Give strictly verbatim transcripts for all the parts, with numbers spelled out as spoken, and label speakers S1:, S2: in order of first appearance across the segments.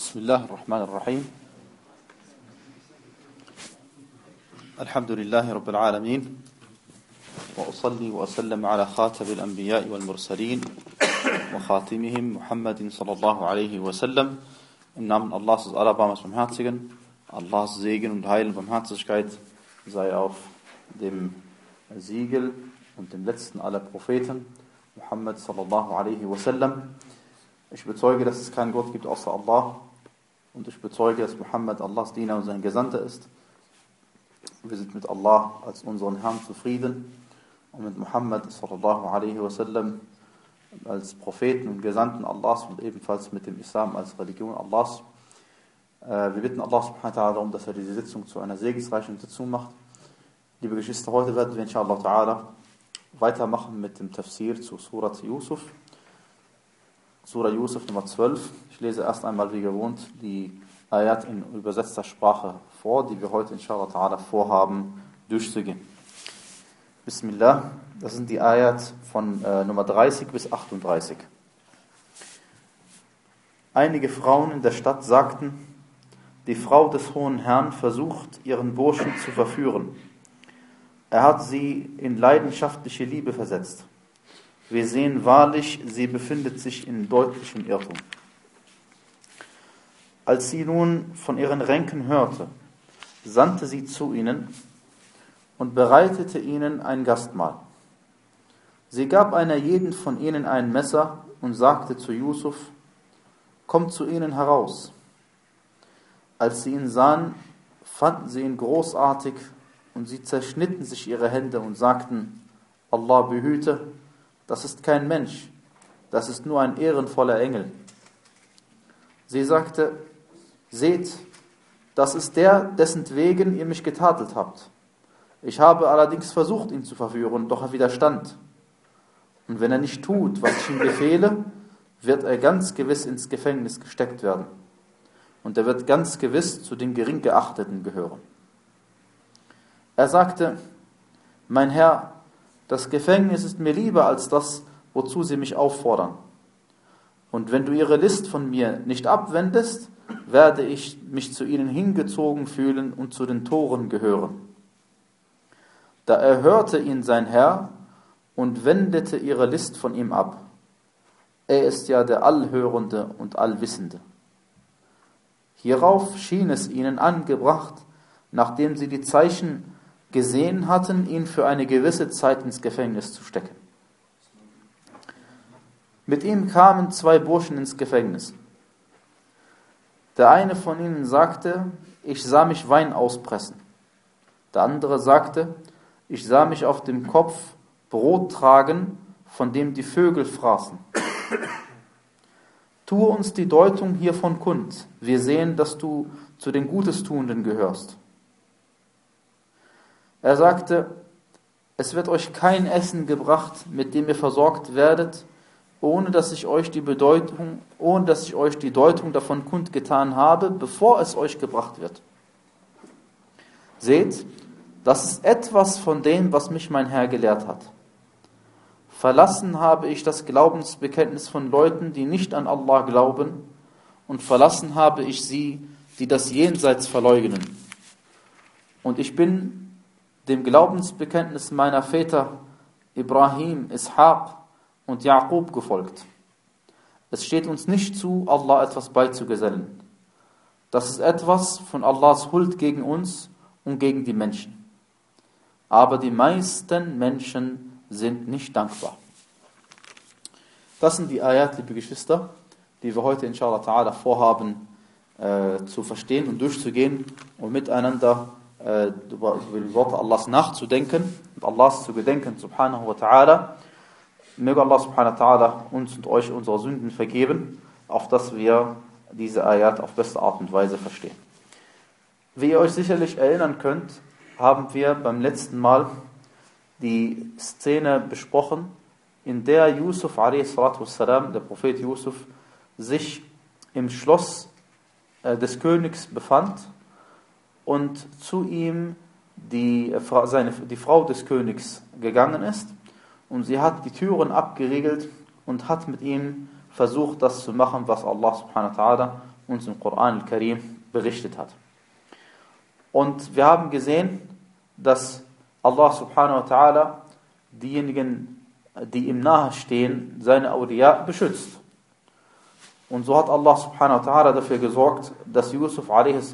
S1: بسم الله الرحمن الرحيم الحمد لله رب العالمين وأصلي وأسلم على خاتم الأنبياء والمرسلين وخاتمهم محمد صلى الله عليه وسلم. Im Namen Allahs des Allerbarmers Barmherzigen, Allahs Segen und Heil und Barmherzigkeit sei auf dem Siegel und dem letzten aller Propheten, Muhammad sallallahu alaihi wasallam. Ich bezeuge, dass es keinen Gott gibt außer Allah und ich bezeuge, dass Muhammad Allahs Diener und sein Gesandter ist. Wir sind mit Allah als unseren Herrn zufrieden und mit Muhammad sallallahu alaihi wasallam als Propheten und Gesandten Allahs und ebenfalls mit dem Islam als Religion Allahs. Wir bitten Allah subhanahu wa ta'ala darum, dass er diese Sitzung zu einer segensreichen Sitzung macht. Liebe Geschwister, heute werden wir inshallah ta'ala weitermachen mit dem Tafsir zu Surat Yusuf. Surah Yusuf Nummer zwölf. Ich lese erst einmal wie gewohnt die Ayat in übersetzter Sprache vor, die wir heute inshallah ta'ala vorhaben durchzugehen. Bismillah, das sind die Ayat von äh, Nummer dreißig bis achtunddreißig. Einige Frauen in der Stadt sagten, die Frau des hohen Herrn versucht, ihren Burschen zu verführen. Er hat sie in leidenschaftliche Liebe versetzt. Wir sehen wahrlich, sie befindet sich in deutlichem Irrtum. Als sie nun von ihren Ränken hörte, sandte sie zu ihnen und bereitete ihnen ein Gastmahl. Sie gab einer jeden von ihnen ein Messer und sagte zu Yusuf, kommt zu ihnen heraus. Als sie ihn sahen, fanden sie ihn großartig und sie zerschnitten sich ihre Hände und sagten, Allah behüte, das ist kein Mensch, das ist nur ein ehrenvoller Engel. Sie sagte, seht, das ist der, dessen wegen ihr mich getadelt habt. Ich habe allerdings versucht, ihn zu verführen, doch er widerstand. Und wenn er nicht tut, was ich ihm befehle, wird er ganz gewiss ins Gefängnis gesteckt werden. Und er wird ganz gewiss zu den Geringgeachteten gehören. Er sagte, mein Herr, das Gefängnis ist mir lieber als das, wozu sie mich auffordern. Und wenn du ihre List von mir nicht abwendest, werde ich mich zu ihnen hingezogen fühlen und zu den Toren gehören. Da erhörte ihn sein Herr und wendete ihre List von ihm ab. Er ist ja der Allhörende und Allwissende. Hierauf schien es ihnen angebracht, nachdem sie die Zeichen gesehen hatten, ihn für eine gewisse Zeit ins Gefängnis zu stecken. Mit ihm kamen zwei Burschen ins Gefängnis. Der eine von ihnen sagte, ich sah mich Wein auspressen. Der andere sagte, ich sah mich auf dem Kopf Brot tragen, von dem die Vögel fraßen. Tue uns die Deutung hiervon kund. Wir sehen, dass du zu den Gutestuenden gehörst. Er sagte, es wird euch kein Essen gebracht, mit dem ihr versorgt werdet, ohne dass ich euch die Bedeutung, ohne dass ich euch die Deutung davon kundgetan habe, bevor es euch gebracht wird. Seht, das ist etwas von dem, was mich mein Herr gelehrt hat. Verlassen habe ich das Glaubensbekenntnis von Leuten, die nicht an Allah glauben, und verlassen habe ich sie, die das Jenseits verleugnen. Und ich bin dem Glaubensbekenntnis meiner Väter Ibrahim, Ishaq und Jaqub gefolgt. Es steht uns nicht zu, Allah etwas beizugesellen. Das ist etwas von Allahs Huld gegen uns und gegen die Menschen. Aber die meisten Menschen sind nicht dankbar. Das sind die Ayat, liebe Geschwister, die wir heute inshallah ta'ala vorhaben äh, zu verstehen und durchzugehen und miteinander äh, über, über die Worte Allahs nachzudenken und Allahs zu gedenken, subhanahu wa ta'ala. Möge Allah subhanahu wa ta'ala uns und euch unsere Sünden vergeben, auf dass wir diese Ayat auf beste Art und Weise verstehen. Wie ihr euch sicherlich erinnern könnt, haben wir beim letzten Mal die Szene besprochen, in der Yusuf a s, der Prophet Yusuf, sich im Schloss des Königs befand und zu ihm die, seine, die Frau des Königs gegangen ist und sie hat die Türen abgeriegelt und hat mit ihm versucht, das zu machen, was Allah subhanahu wa ta'ala uns im Koran al-Karim berichtet hat. Und wir haben gesehen, dass Allah subhanahu wa ta'ala diejenigen, die ihm nahe stehen, seine Awliya beschützt. Und so hat Allah subhanahu wa ta'ala dafür gesorgt, dass Yusuf a.s.,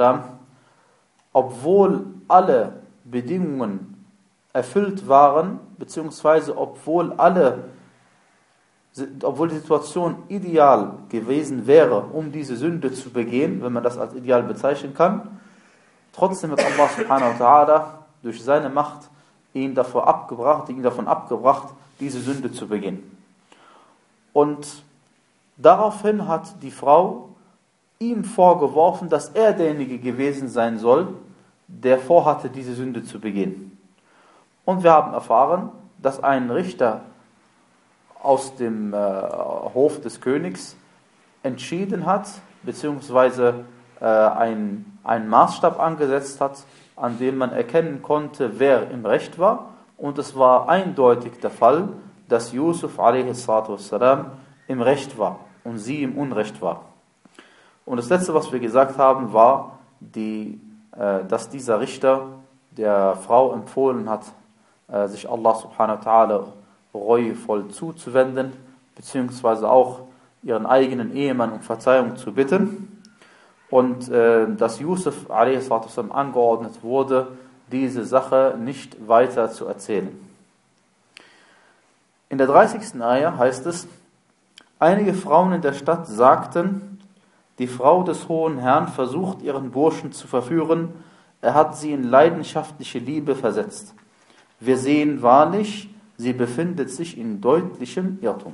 S1: obwohl alle Bedingungen erfüllt waren, beziehungsweise obwohl alle, obwohl die Situation ideal gewesen wäre, um diese Sünde zu begehen, wenn man das als ideal bezeichnen kann, trotzdem hat Allah subhanahu wa ta'ala durch seine Macht ihn davor abgebracht, ihn davon abgebracht, diese Sünde zu begehen. Und daraufhin hat die Frau ihm vorgeworfen, dass er derjenige gewesen sein soll, der vorhatte, diese Sünde zu begehen. Und wir haben erfahren, dass ein Richter aus dem äh, Hof des Königs entschieden hat, beziehungsweise äh, ein, einen Maßstab angesetzt hat, an dem man erkennen konnte, wer im Recht war. Und es war eindeutig der Fall, dass Yusuf a.s. im Recht war und sie im Unrecht war. Und das Letzte, was wir gesagt haben, war, die, äh, dass dieser Richter der Frau empfohlen hat, äh, sich Allah subhanahu wa ta'ala reuevoll zuzuwenden, beziehungsweise auch ihren eigenen Ehemann um Verzeihung zu bitten. Und äh, dass Yusuf a.s. angeordnet wurde, diese Sache nicht weiter zu erzählen. In der dreißigsten Ayah heißt es: Einige Frauen in der Stadt sagten, die Frau des hohen Herrn versucht, ihren Burschen zu verführen, er hat sie in leidenschaftliche Liebe versetzt. Wir sehen wahrlich, sie befindet sich in deutlichem Irrtum.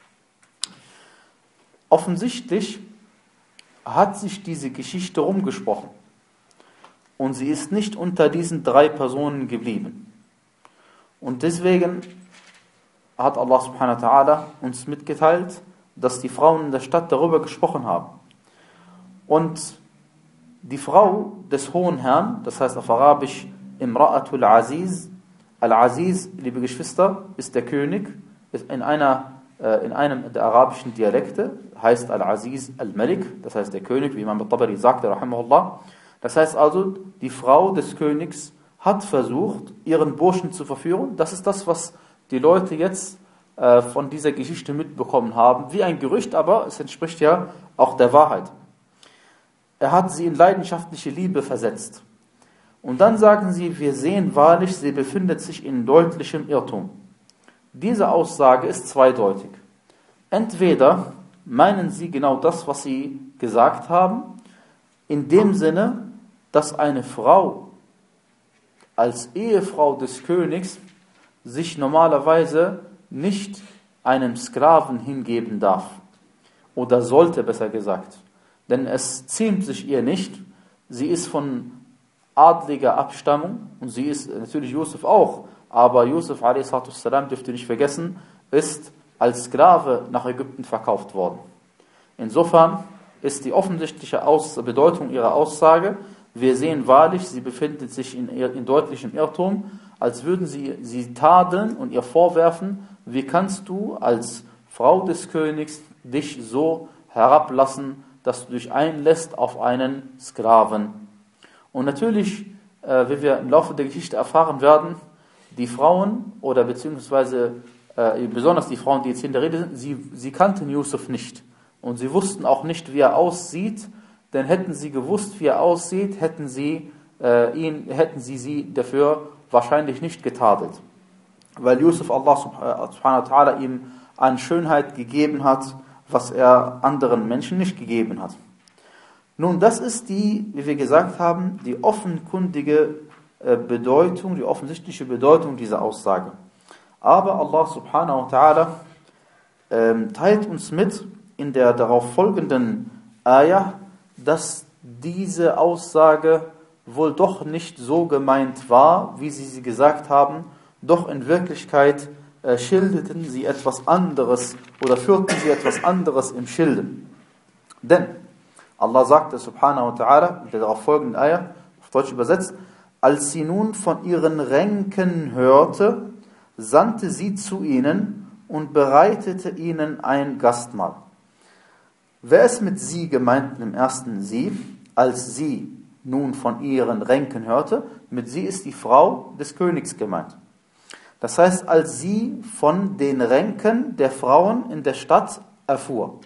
S1: Offensichtlich hat sich diese Geschichte rumgesprochen. Und sie ist nicht unter diesen drei Personen geblieben. Und deswegen hat Allah subhanahu wa ta'ala uns mitgeteilt, dass die Frauen in der Stadt darüber gesprochen haben. Und die Frau des hohen Herrn, das heißt auf Arabisch Imra'atul Aziz, Al-Aziz, liebe Geschwister, ist der König, ist in, einer, äh, in einem der arabischen Dialekte, heißt Al-Aziz Al-Malik, das heißt der König, wie Imam al-Tabari sagte, rahimahullah. Das heißt also, die Frau des Königs hat versucht, ihren Burschen zu verführen. Das ist das, was die Leute jetzt äh, von dieser Geschichte mitbekommen haben. Wie ein Gerücht, aber es entspricht ja auch der Wahrheit. Er hat sie in leidenschaftliche Liebe versetzt. Und dann sagen sie, wir sehen wahrlich, sie befindet sich in deutlichem Irrtum. Diese Aussage ist zweideutig. Entweder meinen sie genau das, was sie gesagt haben, in dem Sinne, dass eine Frau als Ehefrau des Königs sich normalerweise nicht einem Sklaven hingeben darf. Oder sollte, besser gesagt. Denn es ziemt sich ihr nicht. Sie ist von adliger Abstammung und sie ist natürlich Yusuf auch. Aber Yusuf a s. dürft ihr nicht vergessen, ist als Sklave nach Ägypten verkauft worden. Insofern ist die offensichtliche Aus- Bedeutung ihrer Aussage, wir sehen wahrlich, sie befindet sich in, in deutlichem Irrtum, als würden sie sie tadeln und ihr vorwerfen, wie kannst du als Frau des Königs dich so herablassen, dass du dich einlässt auf einen Sklaven. Und natürlich, äh, wie wir im Laufe der Geschichte erfahren werden, die Frauen oder beziehungsweise äh, besonders die Frauen, die jetzt in der Rede sind, sie, sie kannten Yusuf nicht. Und sie wussten auch nicht, wie er aussieht, denn hätten sie gewusst, wie er aussieht, hätten sie, äh, ihn, hätten sie sie dafür wahrscheinlich nicht getadelt. Weil Yusuf Allah subhanahu wa ta'ala ihm an Schönheit gegeben hat, was er anderen Menschen nicht gegeben hat. Nun, das ist die, wie wir gesagt haben, die offenkundige äh, Bedeutung, die offensichtliche Bedeutung dieser Aussage. Aber Allah subhanahu wa ta'ala äh, teilt uns mit, in der darauf folgenden Ayah, dass diese Aussage wohl doch nicht so gemeint war, wie sie sie gesagt haben, doch in Wirklichkeit äh, schilderten sie etwas anderes oder führten sie etwas anderes im Schilde. Denn Allah sagte subhanahu wa ta'ala, in der darauf folgenden Ayah, auf Deutsch übersetzt, als sie nun von ihren Ränken hörte, sandte sie zu ihnen und bereitete ihnen ein Gastmahl. Wer ist mit sie gemeint im ersten sie, als sie nun von ihren Ränken hörte? Mit sie ist die Frau des Königs gemeint. Das heißt, als sie von den Ränken der Frauen in der Stadt erfuhr.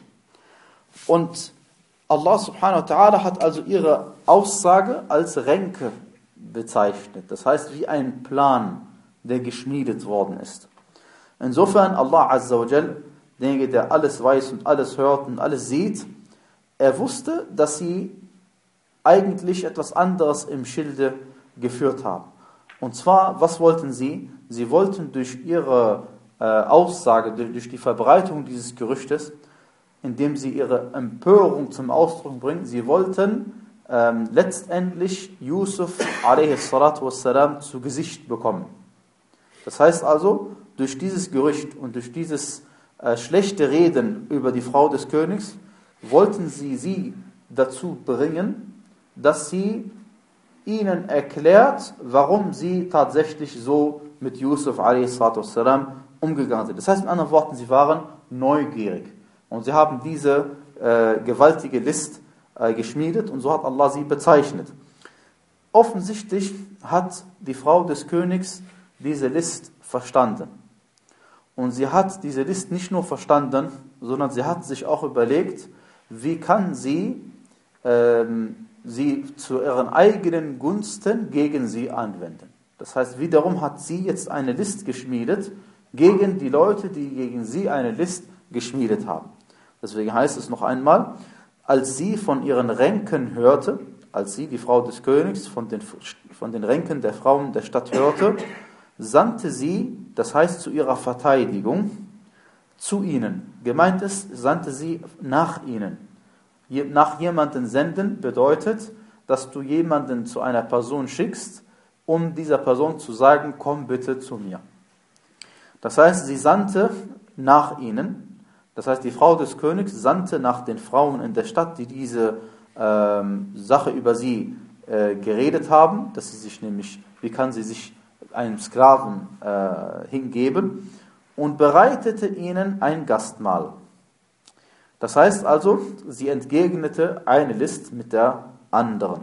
S1: Und Allah subhanahu wa ta'ala hat also ihre Aussage als Ränke bezeichnet. Das heißt, wie ein Plan, der geschmiedet worden ist. Insofern, Allah azza wa jal, derjenige, der alles weiß und alles hört und alles sieht, er wusste, dass sie eigentlich etwas anderes im Schilde geführt haben. Und zwar, was wollten sie? Sie wollten durch ihre äh, Aussage, durch, durch die Verbreitung dieses Gerüchtes, indem sie ihre Empörung zum Ausdruck bringen, sie wollten ähm, letztendlich Yusuf a.s. zu Gesicht bekommen. Das heißt also, durch dieses Gerücht und durch dieses äh, schlechte Reden über die Frau des Königs, wollten sie sie dazu bringen, dass sie ihnen erklärt, warum sie tatsächlich so mit Yusuf a.s. umgegangen sind. Das heißt, in anderen Worten, sie waren neugierig. Und sie haben diese äh, gewaltige List äh, geschmiedet und so hat Allah sie bezeichnet. Offensichtlich hat die Frau des Königs diese List verstanden. Und sie hat diese List nicht nur verstanden, sondern sie hat sich auch überlegt, wie kann sie ähm, sie zu ihren eigenen Gunsten gegen sie anwenden. Das heißt, wiederum hat sie jetzt eine List geschmiedet gegen die Leute, die gegen sie eine List geschmiedet haben. Deswegen heißt es noch einmal, als sie von ihren Ränken hörte, als sie, die Frau des Königs, von den, von den Ränken der Frauen der Stadt hörte, sandte sie, das heißt zu ihrer Verteidigung, zu ihnen. Gemeint ist, sandte sie nach ihnen. Nach jemanden senden bedeutet, dass du jemanden zu einer Person schickst, um dieser Person zu sagen, komm bitte zu mir. Das heißt, sie sandte nach ihnen. Das heißt, die Frau des Königs sandte nach den Frauen in der Stadt, die diese ähm, Sache über sie äh, geredet haben, dass sie sich nämlich, wie kann sie sich einem Sklaven äh, hingeben, und bereitete ihnen ein Gastmahl. Das heißt also, sie entgegnete eine List mit der anderen.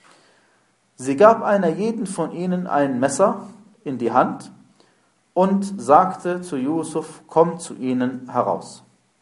S1: Sie gab einer jeden von ihnen ein Messer in die Hand und sagte zu Yusuf, komm zu ihnen heraus.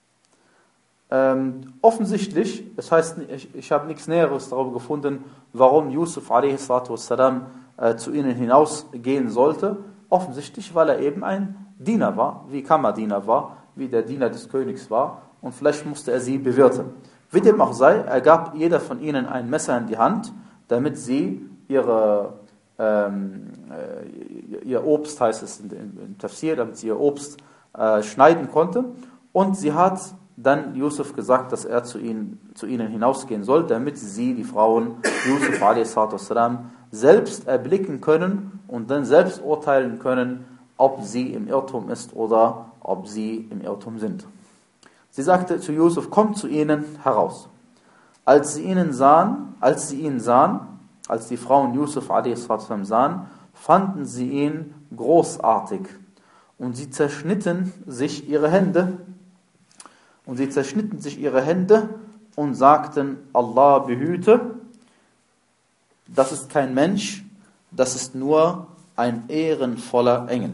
S1: Ähm, offensichtlich, das heißt, ich, ich habe nichts Näheres darüber gefunden, warum Yusuf a.s. äh, zu ihnen hinausgehen sollte. Offensichtlich, weil er eben ein Diener war, wie Kammerdiener war, wie der Diener des Königs war, und vielleicht musste er sie bewirten. Wie dem auch sei, er gab jeder von ihnen ein Messer in die Hand, damit sie ihre, ähm, ihr Obst, heißt es im Tafsir, damit sie ihr Obst äh, schneiden konnte. Und sie hat dann Yusuf gesagt, dass er zu ihnen, zu ihnen hinausgehen soll, damit sie, die Frauen, Yusuf a.s. selbst erblicken können und dann selbst urteilen können, ob sie im Irrtum ist oder ob sie im Irrtum sind. Sie sagte zu Yusuf, komm zu ihnen heraus. Als sie ihnen sahen, als sie ihn sahen, als die Frauen Yusuf a.s. sahen, fanden sie ihn großartig und sie zerschnitten sich ihre Hände und sie zerschnitten sich ihre Hände und sagten, Allah behüte, das ist kein Mensch, das ist nur ein ehrenvoller Engel.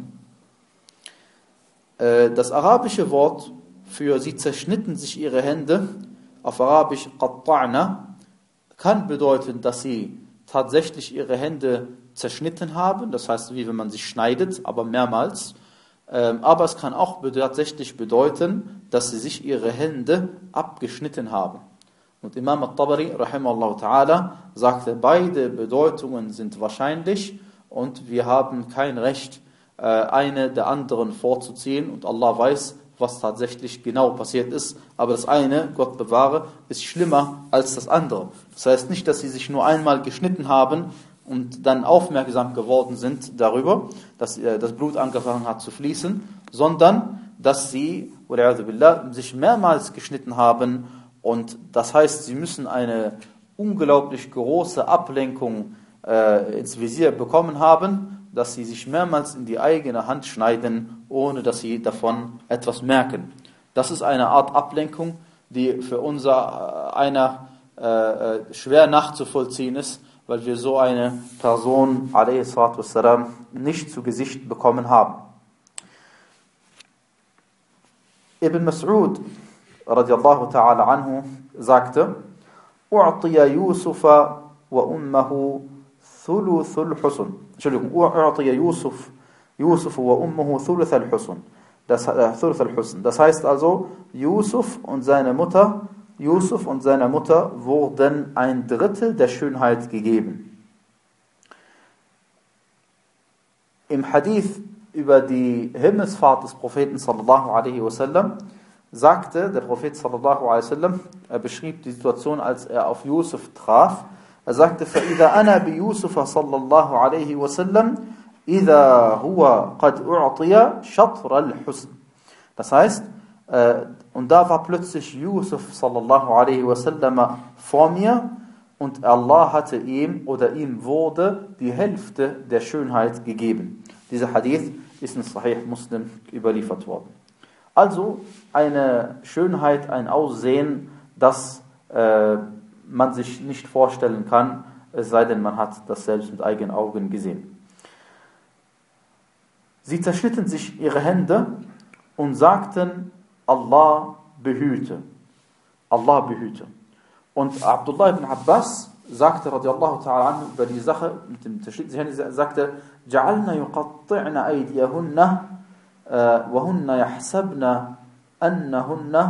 S1: Das arabische Wort für sie zerschnitten sich ihre Hände, auf Arabisch qatta'na, kann bedeuten, dass sie tatsächlich ihre Hände zerschnitten haben, das heißt, wie wenn man sich schneidet, aber mehrmals. Aber es kann auch tatsächlich bedeuten, dass sie sich ihre Hände abgeschnitten haben. Und Imam al-Tabari, rahimahullah ta'ala, sagte, beide Bedeutungen sind wahrscheinlich und wir haben kein Recht, eine der anderen vorzuziehen, und Allah weiß, was tatsächlich genau passiert ist, aber das eine, Gott bewahre, ist schlimmer als das andere. Das heißt nicht, dass sie sich nur einmal geschnitten haben und dann aufmerksam geworden sind darüber, dass das Blut angefangen hat zu fließen, sondern dass sie billah, sich mehrmals geschnitten haben, und das heißt, sie müssen eine unglaublich große Ablenkung äh, ins Visier bekommen haben, dass sie sich mehrmals in die eigene Hand schneiden, ohne dass sie davon etwas merken. Das ist eine Art Ablenkung, die für unser einer äh, schwer nachzuvollziehen ist, weil wir so eine Person, alaihi salatu wassalam, nicht zu Gesicht bekommen haben. Ibn Mas'ud radiallahu ta'ala anhu sagte, U'tiya Yusufa wa ummahu thuluthul husn. Entschuldigung, U'tiya Yusuf, Yusuf wa ummuhu thuluthul husn. Das, äh, thuluthul husn. Das heißt also, Yusuf und seine Mutter, Yusuf und seiner Mutter wurden ein Drittel der Schönheit gegeben. Im Hadith über die Himmelsfahrt des Propheten sallallahu alaihi wasallam sagte der Prophet sallallahu alaihi wasallam, er beschrieb die Situation, als er auf Yusuf traf. Er sagte: فَإِذَا أَنَا بِيُوسُفَ صَلَّى اللَّهُ عَلَيْهِ وَسَلَّمَ إِذَا هُوَ قَدْ أُعْطِيَ شَطْرَ الْحُسْنِ. Das heißt, äh, und da war plötzlich Yusuf sallallahu alaihi wasallam vor mir und Allah hatte ihm oder ihm wurde die Hälfte der Schönheit gegeben. Dieser Hadith ist in Sahih Muslim überliefert worden. Also eine Schönheit, ein Aussehen, das äh, man sich nicht vorstellen kann, es sei denn, man hat das selbst mit eigenen Augen gesehen. Sie zerschnitten sich ihre Hände und sagten, Allah behüte. Allah behüte. Und Abdullah ibn Abbas sagte radiallahu ta'ala anhu über die Sache mit dem Zerschnitten sich Hände, sagte, جَعَلْنَا يُقَطِّعْنَ أَيْدِيَهُنَّ وَهُنَّ يَحْسَبْنَ أَنَّهُنَّ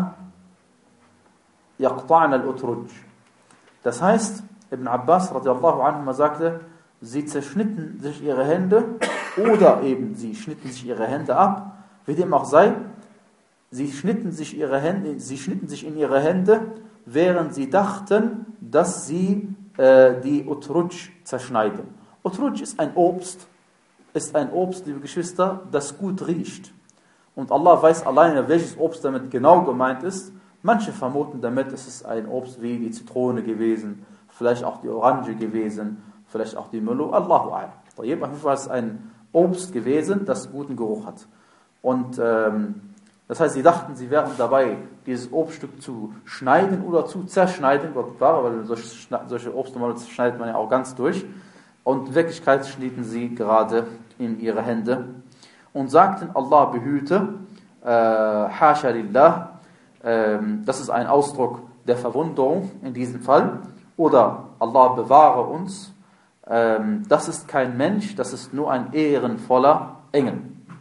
S1: يَقْطَعْنَ الْأُتْرُجِ. Das heißt, Ibn Abbas radiallahu anhu sagte, sie zerschnitten sich ihre Hände oder eben sie schnitten sich ihre Hände ab, wie dem auch sei, sie schnitten sich ihre Hände, sie schnitten sich in ihre Hände, während sie dachten, dass sie äh, die Utruj zerschneiden. Utruj ist ein Obst, ist ein Obst, liebe Geschwister, das gut riecht. Und Allah weiß alleine, welches Obst damit genau gemeint ist. Manche vermuten damit, es ist ein Obst wie die Zitrone gewesen, vielleicht auch die Orange gewesen, vielleicht auch die Melo, Allahu a'lam. Auf jeden Fall ist es ein Obst gewesen, das guten Geruch hat. Und ähm, das heißt, sie dachten, sie wären dabei, dieses Obststück zu schneiden oder zu zerschneiden, Gott war, weil solche, solche Obstnormale schneidet man ja auch ganz durch. Und in Wirklichkeit schnitten sie gerade in ihre Hände und sagten, Allah behüte, äh, Hasha lillah, äh, das ist ein Ausdruck der Verwunderung in diesem Fall, oder Allah bewahre uns, äh, das ist kein Mensch, das ist nur ein ehrenvoller Engel.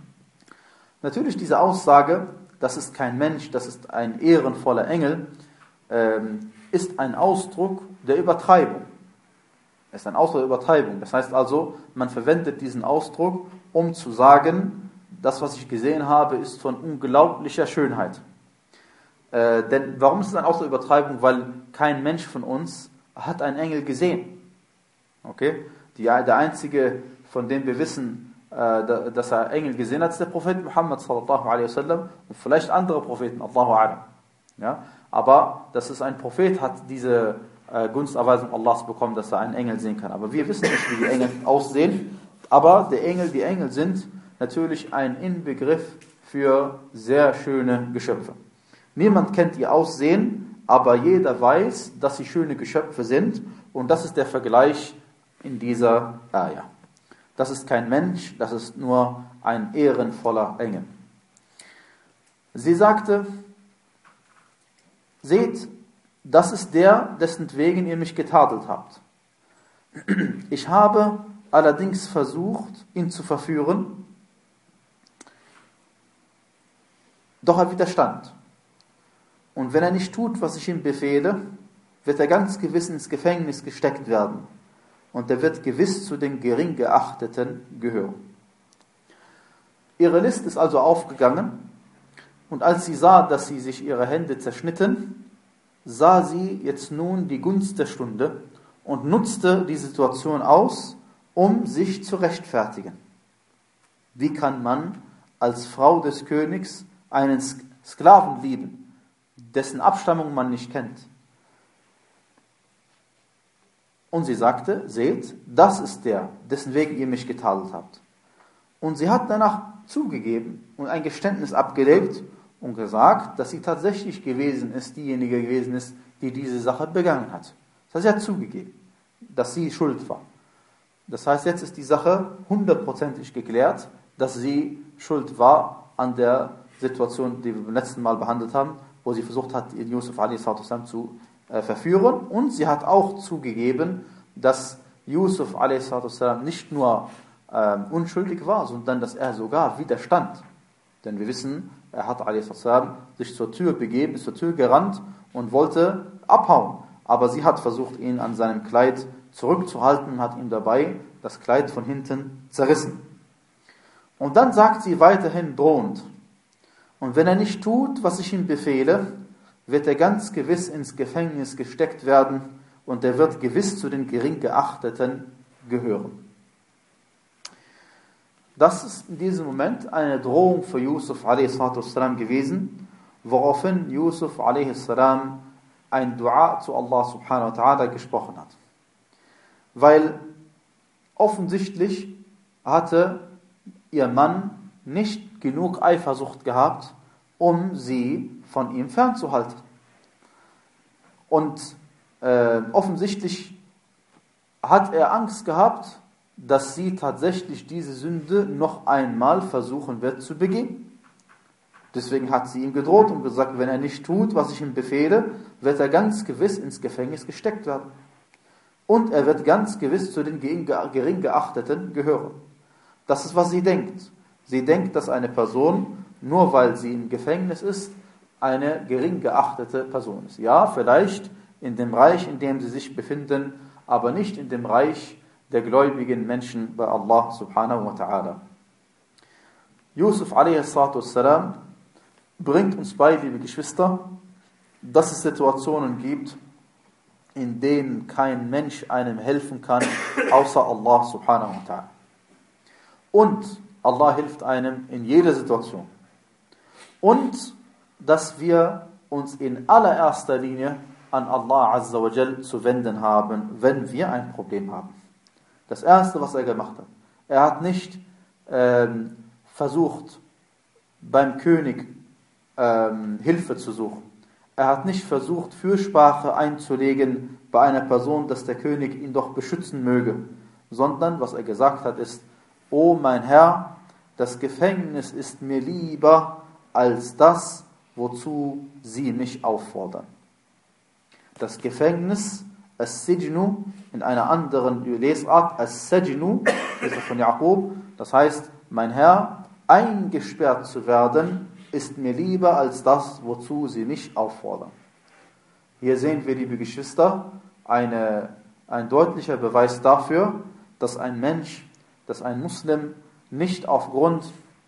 S1: Natürlich diese Aussage, das ist kein Mensch, das ist ein ehrenvoller Engel, äh, ist ein Ausdruck der Übertreibung. Es ist ein Ausdruck der Übertreibung. Das heißt also, man verwendet diesen Ausdruck, um zu sagen, das, was ich gesehen habe, ist von unglaublicher Schönheit. Äh, denn warum ist es ein Ausdruck der Übertreibung? Weil kein Mensch von uns hat einen Engel gesehen. Okay? Die, der einzige, von dem wir wissen, äh, dass er Engel gesehen hat, ist der Prophet Muhammad sallallahu alaihi wasallam und vielleicht andere Propheten, Allahu a'lam. Ja? Aber dass es ein Prophet hat, diese äh, Gunsterweisung Allahs bekommen, dass er einen Engel sehen kann. Aber wir wissen nicht, wie die Engel aussehen. Aber der Engel, die Engel sind natürlich ein Inbegriff für sehr schöne Geschöpfe. Niemand kennt ihr Aussehen, aber jeder weiß, dass sie schöne Geschöpfe sind. Und das ist der Vergleich in dieser Ayah. Das ist kein Mensch, das ist nur ein ehrenvoller Engel. Sie sagte, seht, das ist der, dessen wegen ihr mich getadelt habt. Ich habe allerdings versucht, ihn zu verführen, doch er widerstand. Und wenn er nicht tut, was ich ihm befehle, wird er ganz gewiss ins Gefängnis gesteckt werden. Und er wird gewiss zu den gering geachteten gehören. Ihre List ist also aufgegangen. Und als sie sah, dass sie sich ihre Hände zerschnitten, sah sie jetzt nun die Gunst der Stunde und nutzte die Situation aus, um sich zu rechtfertigen. Wie kann man als Frau des Königs einen Sklaven lieben, dessen Abstammung man nicht kennt? Und sie sagte, seht, das ist der, dessen wegen ihr mich getadelt habt. Und sie hat danach zugegeben und ein Geständnis abgelegt und gesagt, dass sie tatsächlich gewesen ist, diejenige gewesen ist, die diese Sache begangen hat. Das heißt, sie hat zugegeben, dass sie schuld war. Das heißt, jetzt ist die Sache hundertprozentig geklärt, dass sie schuld war an der Situation, die wir beim letzten Mal behandelt haben, wo sie versucht hat, Yusuf a s. zu äh, verführen. Und sie hat auch zugegeben, dass Yusuf a s. nicht nur äh, unschuldig war, sondern dass er sogar widerstand. Denn wir wissen, er hat a s. sich zur Tür begeben, ist zur Tür gerannt und wollte abhauen. Aber sie hat versucht, ihn an seinem Kleid zurückzuhalten und hat ihm dabei das Kleid von hinten zerrissen. Und dann sagt sie weiterhin drohend: Und wenn er nicht tut, was ich ihm befehle, wird er ganz gewiss ins Gefängnis gesteckt werden und er wird gewiss zu den gering Geachteten gehören. Das ist in diesem Moment eine Drohung für Yusuf a s. gewesen, woraufhin Yusuf a s. ein Dua zu Allah subhanahu wa ta'ala gesprochen hat. Weil offensichtlich hatte ihr Mann nicht genug Eifersucht gehabt, um sie von ihm fernzuhalten. Und äh, offensichtlich hat er Angst gehabt, dass sie tatsächlich diese Sünde noch einmal versuchen wird zu begehen. Deswegen hat sie ihm gedroht und gesagt, wenn er nicht tut, was ich ihm befehle, wird er ganz gewiss ins Gefängnis gesteckt werden. Und er wird ganz gewiss zu den gering Geachteten gehören. Das ist, was sie denkt. Sie denkt, dass eine Person, nur weil sie im Gefängnis ist, eine gering geachtete Person ist. Ja, vielleicht in dem Reich, in dem sie sich befinden, aber nicht in dem Reich der gläubigen Menschen bei Allah subhanahu wa ta'ala. Yusuf a s. bringt uns bei, liebe Geschwister, dass es Situationen gibt, in denen kein Mensch einem helfen kann, außer Allah subhanahu wa ta'ala. Und Allah hilft einem in jeder Situation. Und dass wir uns in allererster Linie an Allah azza wa jal zu wenden haben, wenn wir ein Problem haben. Das Erste, was er gemacht hat, er hat nicht ähm, versucht, beim König ähm, Hilfe zu suchen. Er hat nicht versucht, Fürsprache einzulegen bei einer Person, dass der König ihn doch beschützen möge, sondern was er gesagt hat ist: O mein Herr, das Gefängnis ist mir lieber als das, wozu sie mich auffordern. Das Gefängnis, As-Sijnu, in einer anderen Lesart, As-Sajnu, ist von Jakob, das heißt, mein Herr, eingesperrt zu werden, ist mir lieber als das, wozu sie mich auffordern. Hier sehen wir, liebe Geschwister, eine, ein deutlicher Beweis dafür, dass ein Mensch, dass ein Muslim nicht aufgrund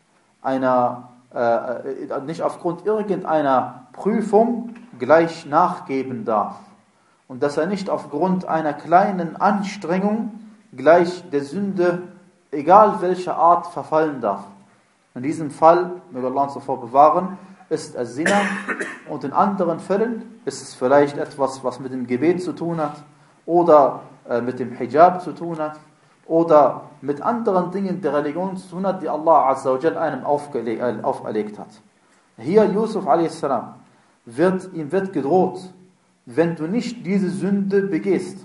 S1: einer, äh, nicht aufgrund irgendeiner Prüfung gleich nachgeben darf. Und dass er nicht aufgrund einer kleinen Anstrengung gleich der Sünde, egal welcher Art, verfallen darf. In diesem Fall, möge Allah uns davor bewahren, ist es Zina, und in anderen Fällen ist es vielleicht etwas, was mit dem Gebet zu tun hat oder äh, mit dem Hijab zu tun hat oder mit anderen Dingen der Religion zu tun hat, die Allah azza wa jal einem aufgele- äh, auferlegt hat. Hier Yusuf a s. wird, ihm wird gedroht, wenn du nicht diese Sünde begehst,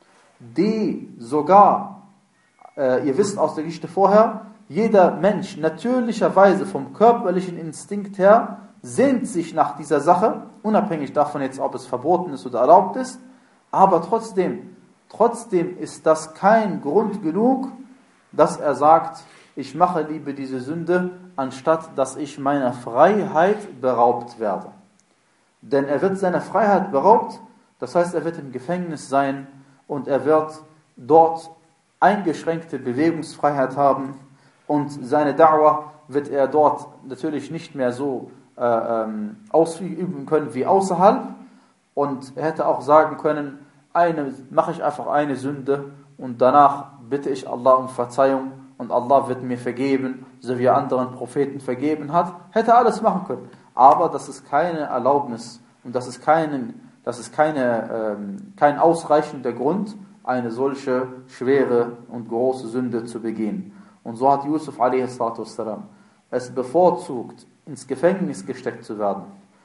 S1: die sogar, äh, ihr wisst aus der Geschichte vorher, jeder Mensch natürlicherweise vom körperlichen Instinkt her sehnt sich nach dieser Sache, unabhängig davon jetzt, ob es verboten ist oder erlaubt ist, aber trotzdem, trotzdem ist das kein Grund genug, dass er sagt, ich mache lieber diese Sünde, anstatt dass ich meiner Freiheit beraubt werde. Denn er wird seiner Freiheit beraubt, das heißt, er wird im Gefängnis sein und er wird dort eingeschränkte Bewegungsfreiheit haben und seine Da'wah wird er dort natürlich nicht mehr so äh, ähm, ausüben können wie außerhalb, und er hätte auch sagen können, eine, mache ich einfach eine Sünde und danach bitte ich Allah um Verzeihung und Allah wird mir vergeben, so wie er anderen Propheten vergeben hat, hätte er alles machen können. Aber das ist keine Erlaubnis und das ist, keinen, das ist keine, ähm, kein ausreichender Grund, eine solche schwere und große Sünde zu begehen. Und so hat Yusuf a s. es bevorzugt, ins Gefängnis gesteckt zu werden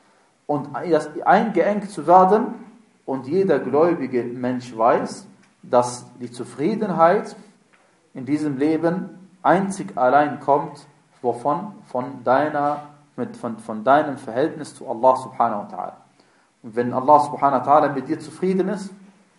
S1: und eingeengt zu werden, und jeder gläubige Mensch weiß, dass die Zufriedenheit in diesem Leben einzig allein kommt, wovon? Von deiner, mit, von, von deinem Verhältnis zu Allah subhanahu wa ta'ala. Und wenn Allah subhanahu wa ta'ala mit dir zufrieden ist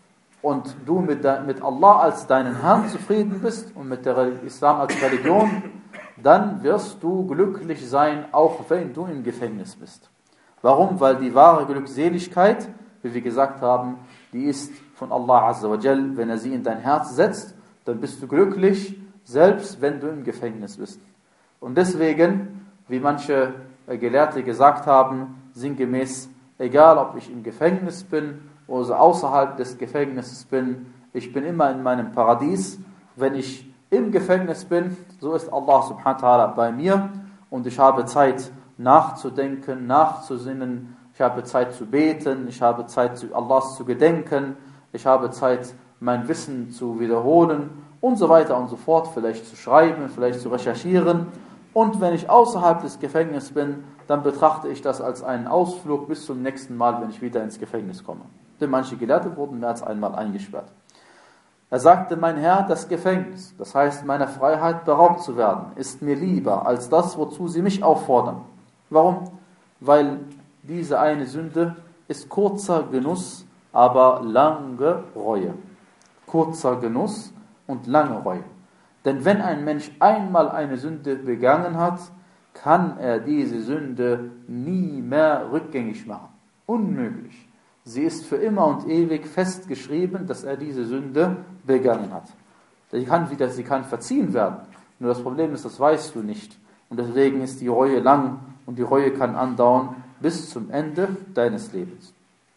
S1: und du mit, de, mit Allah als deinen Herrn zufrieden bist und mit der Islam als Religion, dann wirst du glücklich sein, auch wenn du im Gefängnis bist. Warum? Weil die wahre Glückseligkeit, wie wir gesagt haben, die ist von Allah Azza wa Jal. Wenn er sie in dein Herz setzt, dann bist du glücklich, selbst wenn du im Gefängnis bist. Und deswegen, wie manche Gelehrte gesagt haben, sinngemäß, egal ob ich im Gefängnis bin oder außerhalb des Gefängnisses bin, ich bin immer in meinem Paradies. Wenn ich im Gefängnis bin, so ist Allah subhanahu wa ta'ala bei mir und ich habe Zeit nachzudenken, nachzusinnen, ich habe Zeit zu beten, ich habe Zeit, zu Allahs zu gedenken, ich habe Zeit, mein Wissen zu wiederholen und so weiter und so fort, vielleicht zu schreiben, vielleicht zu recherchieren. Und wenn ich außerhalb des Gefängnisses bin, dann betrachte ich das als einen Ausflug bis zum nächsten Mal, wenn ich wieder ins Gefängnis komme. Denn manche Gelehrte wurden mehr als einmal eingesperrt. Er sagte, mein Herr, das Gefängnis, das heißt meiner Freiheit beraubt zu werden, ist mir lieber als das, wozu sie mich auffordern. Warum? Weil diese eine Sünde ist kurzer Genuss, aber lange Reue. Kurzer Genuss und lange Reue. Denn wenn ein Mensch einmal eine Sünde begangen hat, kann er diese Sünde nie mehr rückgängig machen. Unmöglich. Sie ist für immer und ewig festgeschrieben, dass er diese Sünde begangen hat. Sie kann, wieder, sie kann verziehen werden. Nur das Problem ist, das weißt du nicht. Und deswegen ist die Reue lang und die Reue kann andauern bis zum Ende deines Lebens.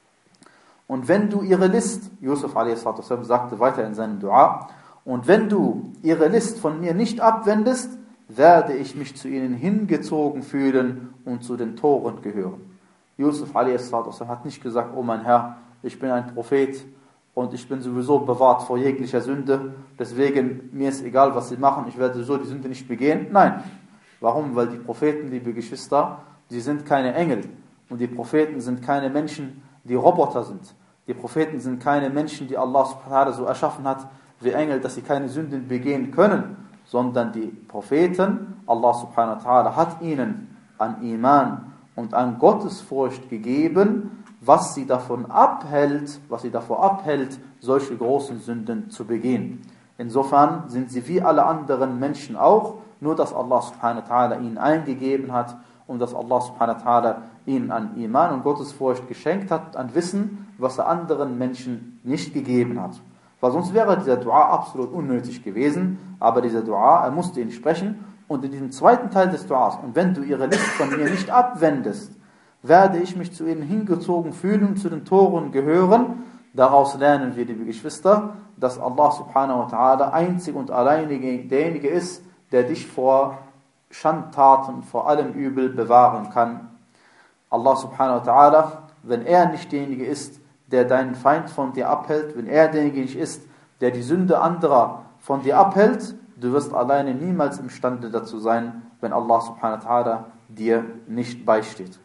S1: Und wenn du ihre List, Yusuf a s. sagte weiter in seinem Dua, und wenn du ihre List von mir nicht abwendest, werde ich mich zu ihnen hingezogen fühlen und zu den Toren gehören. Yusuf a s. hat nicht gesagt, oh mein Herr, ich bin ein Prophet und ich bin sowieso bewahrt vor jeglicher Sünde, deswegen mir ist egal, was sie machen, ich werde sowieso die Sünde nicht begehen. Nein. Warum? Weil die Propheten, liebe Geschwister, sie sind keine Engel und die Propheten sind keine Menschen, die Roboter sind. Die Propheten sind keine Menschen, die Allah subhanahu wa ta'ala so erschaffen hat wie Engel, dass sie keine Sünden begehen können, sondern die Propheten, Allah subhanahu wa ta'ala hat ihnen an Iman und an Gottesfurcht gegeben, was sie davon abhält, was sie davor abhält, solche großen Sünden zu begehen. Insofern sind sie wie alle anderen Menschen auch, nur dass Allah subhanahu wa ta'ala ihnen eingegeben hat und dass Allah subhanahu wa ta'ala ihnen an Iman und Gottesfurcht geschenkt hat, an Wissen, was er anderen Menschen nicht gegeben hat. Weil sonst wäre dieser Dua absolut unnötig gewesen, aber dieser Dua, er musste ihn sprechen und in diesem zweiten Teil des Duas, und wenn du ihre List von mir nicht abwendest, werde ich mich zu ihnen hingezogen fühlen und zu den Toren gehören. Daraus lernen wir, liebe Geschwister, dass Allah subhanahu wa ta'ala einzig und alleinige derjenige ist, der dich vor Schandtaten, vor allem Übel bewahren kann. Allah subhanahu wa ta'ala, wenn er nicht derjenige ist, der deinen Feind von dir abhält, wenn er derjenige nicht ist, der die Sünde anderer von dir abhält, du wirst alleine niemals imstande dazu sein, wenn Allah subhanahu wa ta'ala dir nicht beisteht.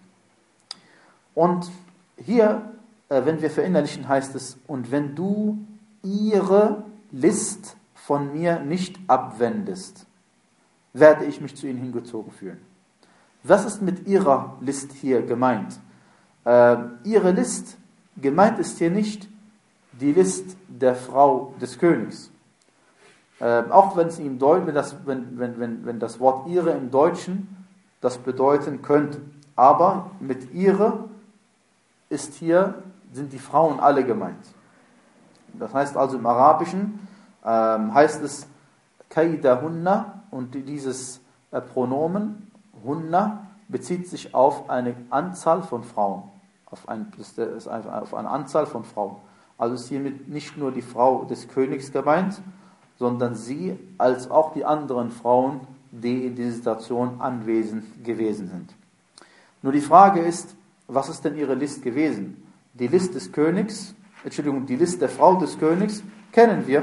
S1: Und hier, äh, wenn wir verinnerlichen, heißt es, und wenn du ihre List von mir nicht abwendest, werde ich mich zu ihnen hingezogen fühlen. Was ist mit ihrer List hier gemeint? Äh, ihre List, gemeint ist hier nicht die List der Frau des Königs. Äh, auch wenn es im Deutschen, wenn das, wenn, wenn, wenn, wenn das Wort ihre im Deutschen das bedeuten könnte. Aber mit ihre ist hier, sind die Frauen alle gemeint. Das heißt also im Arabischen ähm, heißt es Kaidahunna, und dieses äh, Pronomen Hunna bezieht sich auf eine Anzahl von Frauen. Auf, ein, ist auf eine Anzahl von Frauen. Also ist hiermit nicht nur die Frau des Königs gemeint, sondern sie als auch die anderen Frauen, die in dieser Situation anwesend gewesen sind. Nur die Frage ist, was ist denn ihre List gewesen? Die List des Königs, Entschuldigung, die List der Frau des Königs kennen wir,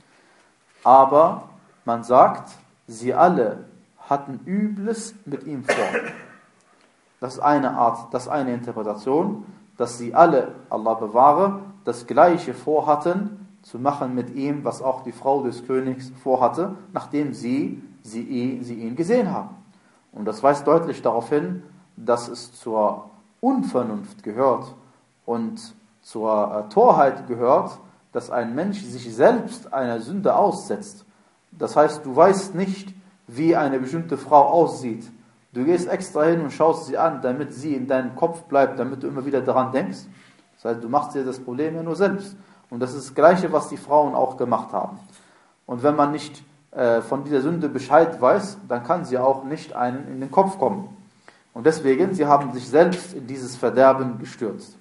S1: aber man sagt, sie alle hatten Übles mit ihm vor. Das ist eine Art, das ist eine Interpretation, dass sie alle, Allah bewahre, das Gleiche vorhatten, zu machen mit ihm, was auch die Frau des Königs vorhatte, nachdem sie, sie, sie ihn gesehen haben. Und das weist deutlich darauf hin, dass es zur Unvernunft gehört und zur äh, Torheit gehört, dass ein Mensch sich selbst einer Sünde aussetzt. Das heißt, du weißt nicht, wie eine bestimmte Frau aussieht. Du gehst extra hin und schaust sie an, damit sie in deinem Kopf bleibt, damit du immer wieder daran denkst. Das heißt, du machst dir das Problem ja nur selbst. Und das ist das Gleiche, was die Frauen auch gemacht haben. Und wenn man nicht äh, von dieser Sünde Bescheid weiß, dann kann sie auch nicht einen in den Kopf kommen. Und deswegen, sie haben sich selbst in dieses Verderben gestürzt.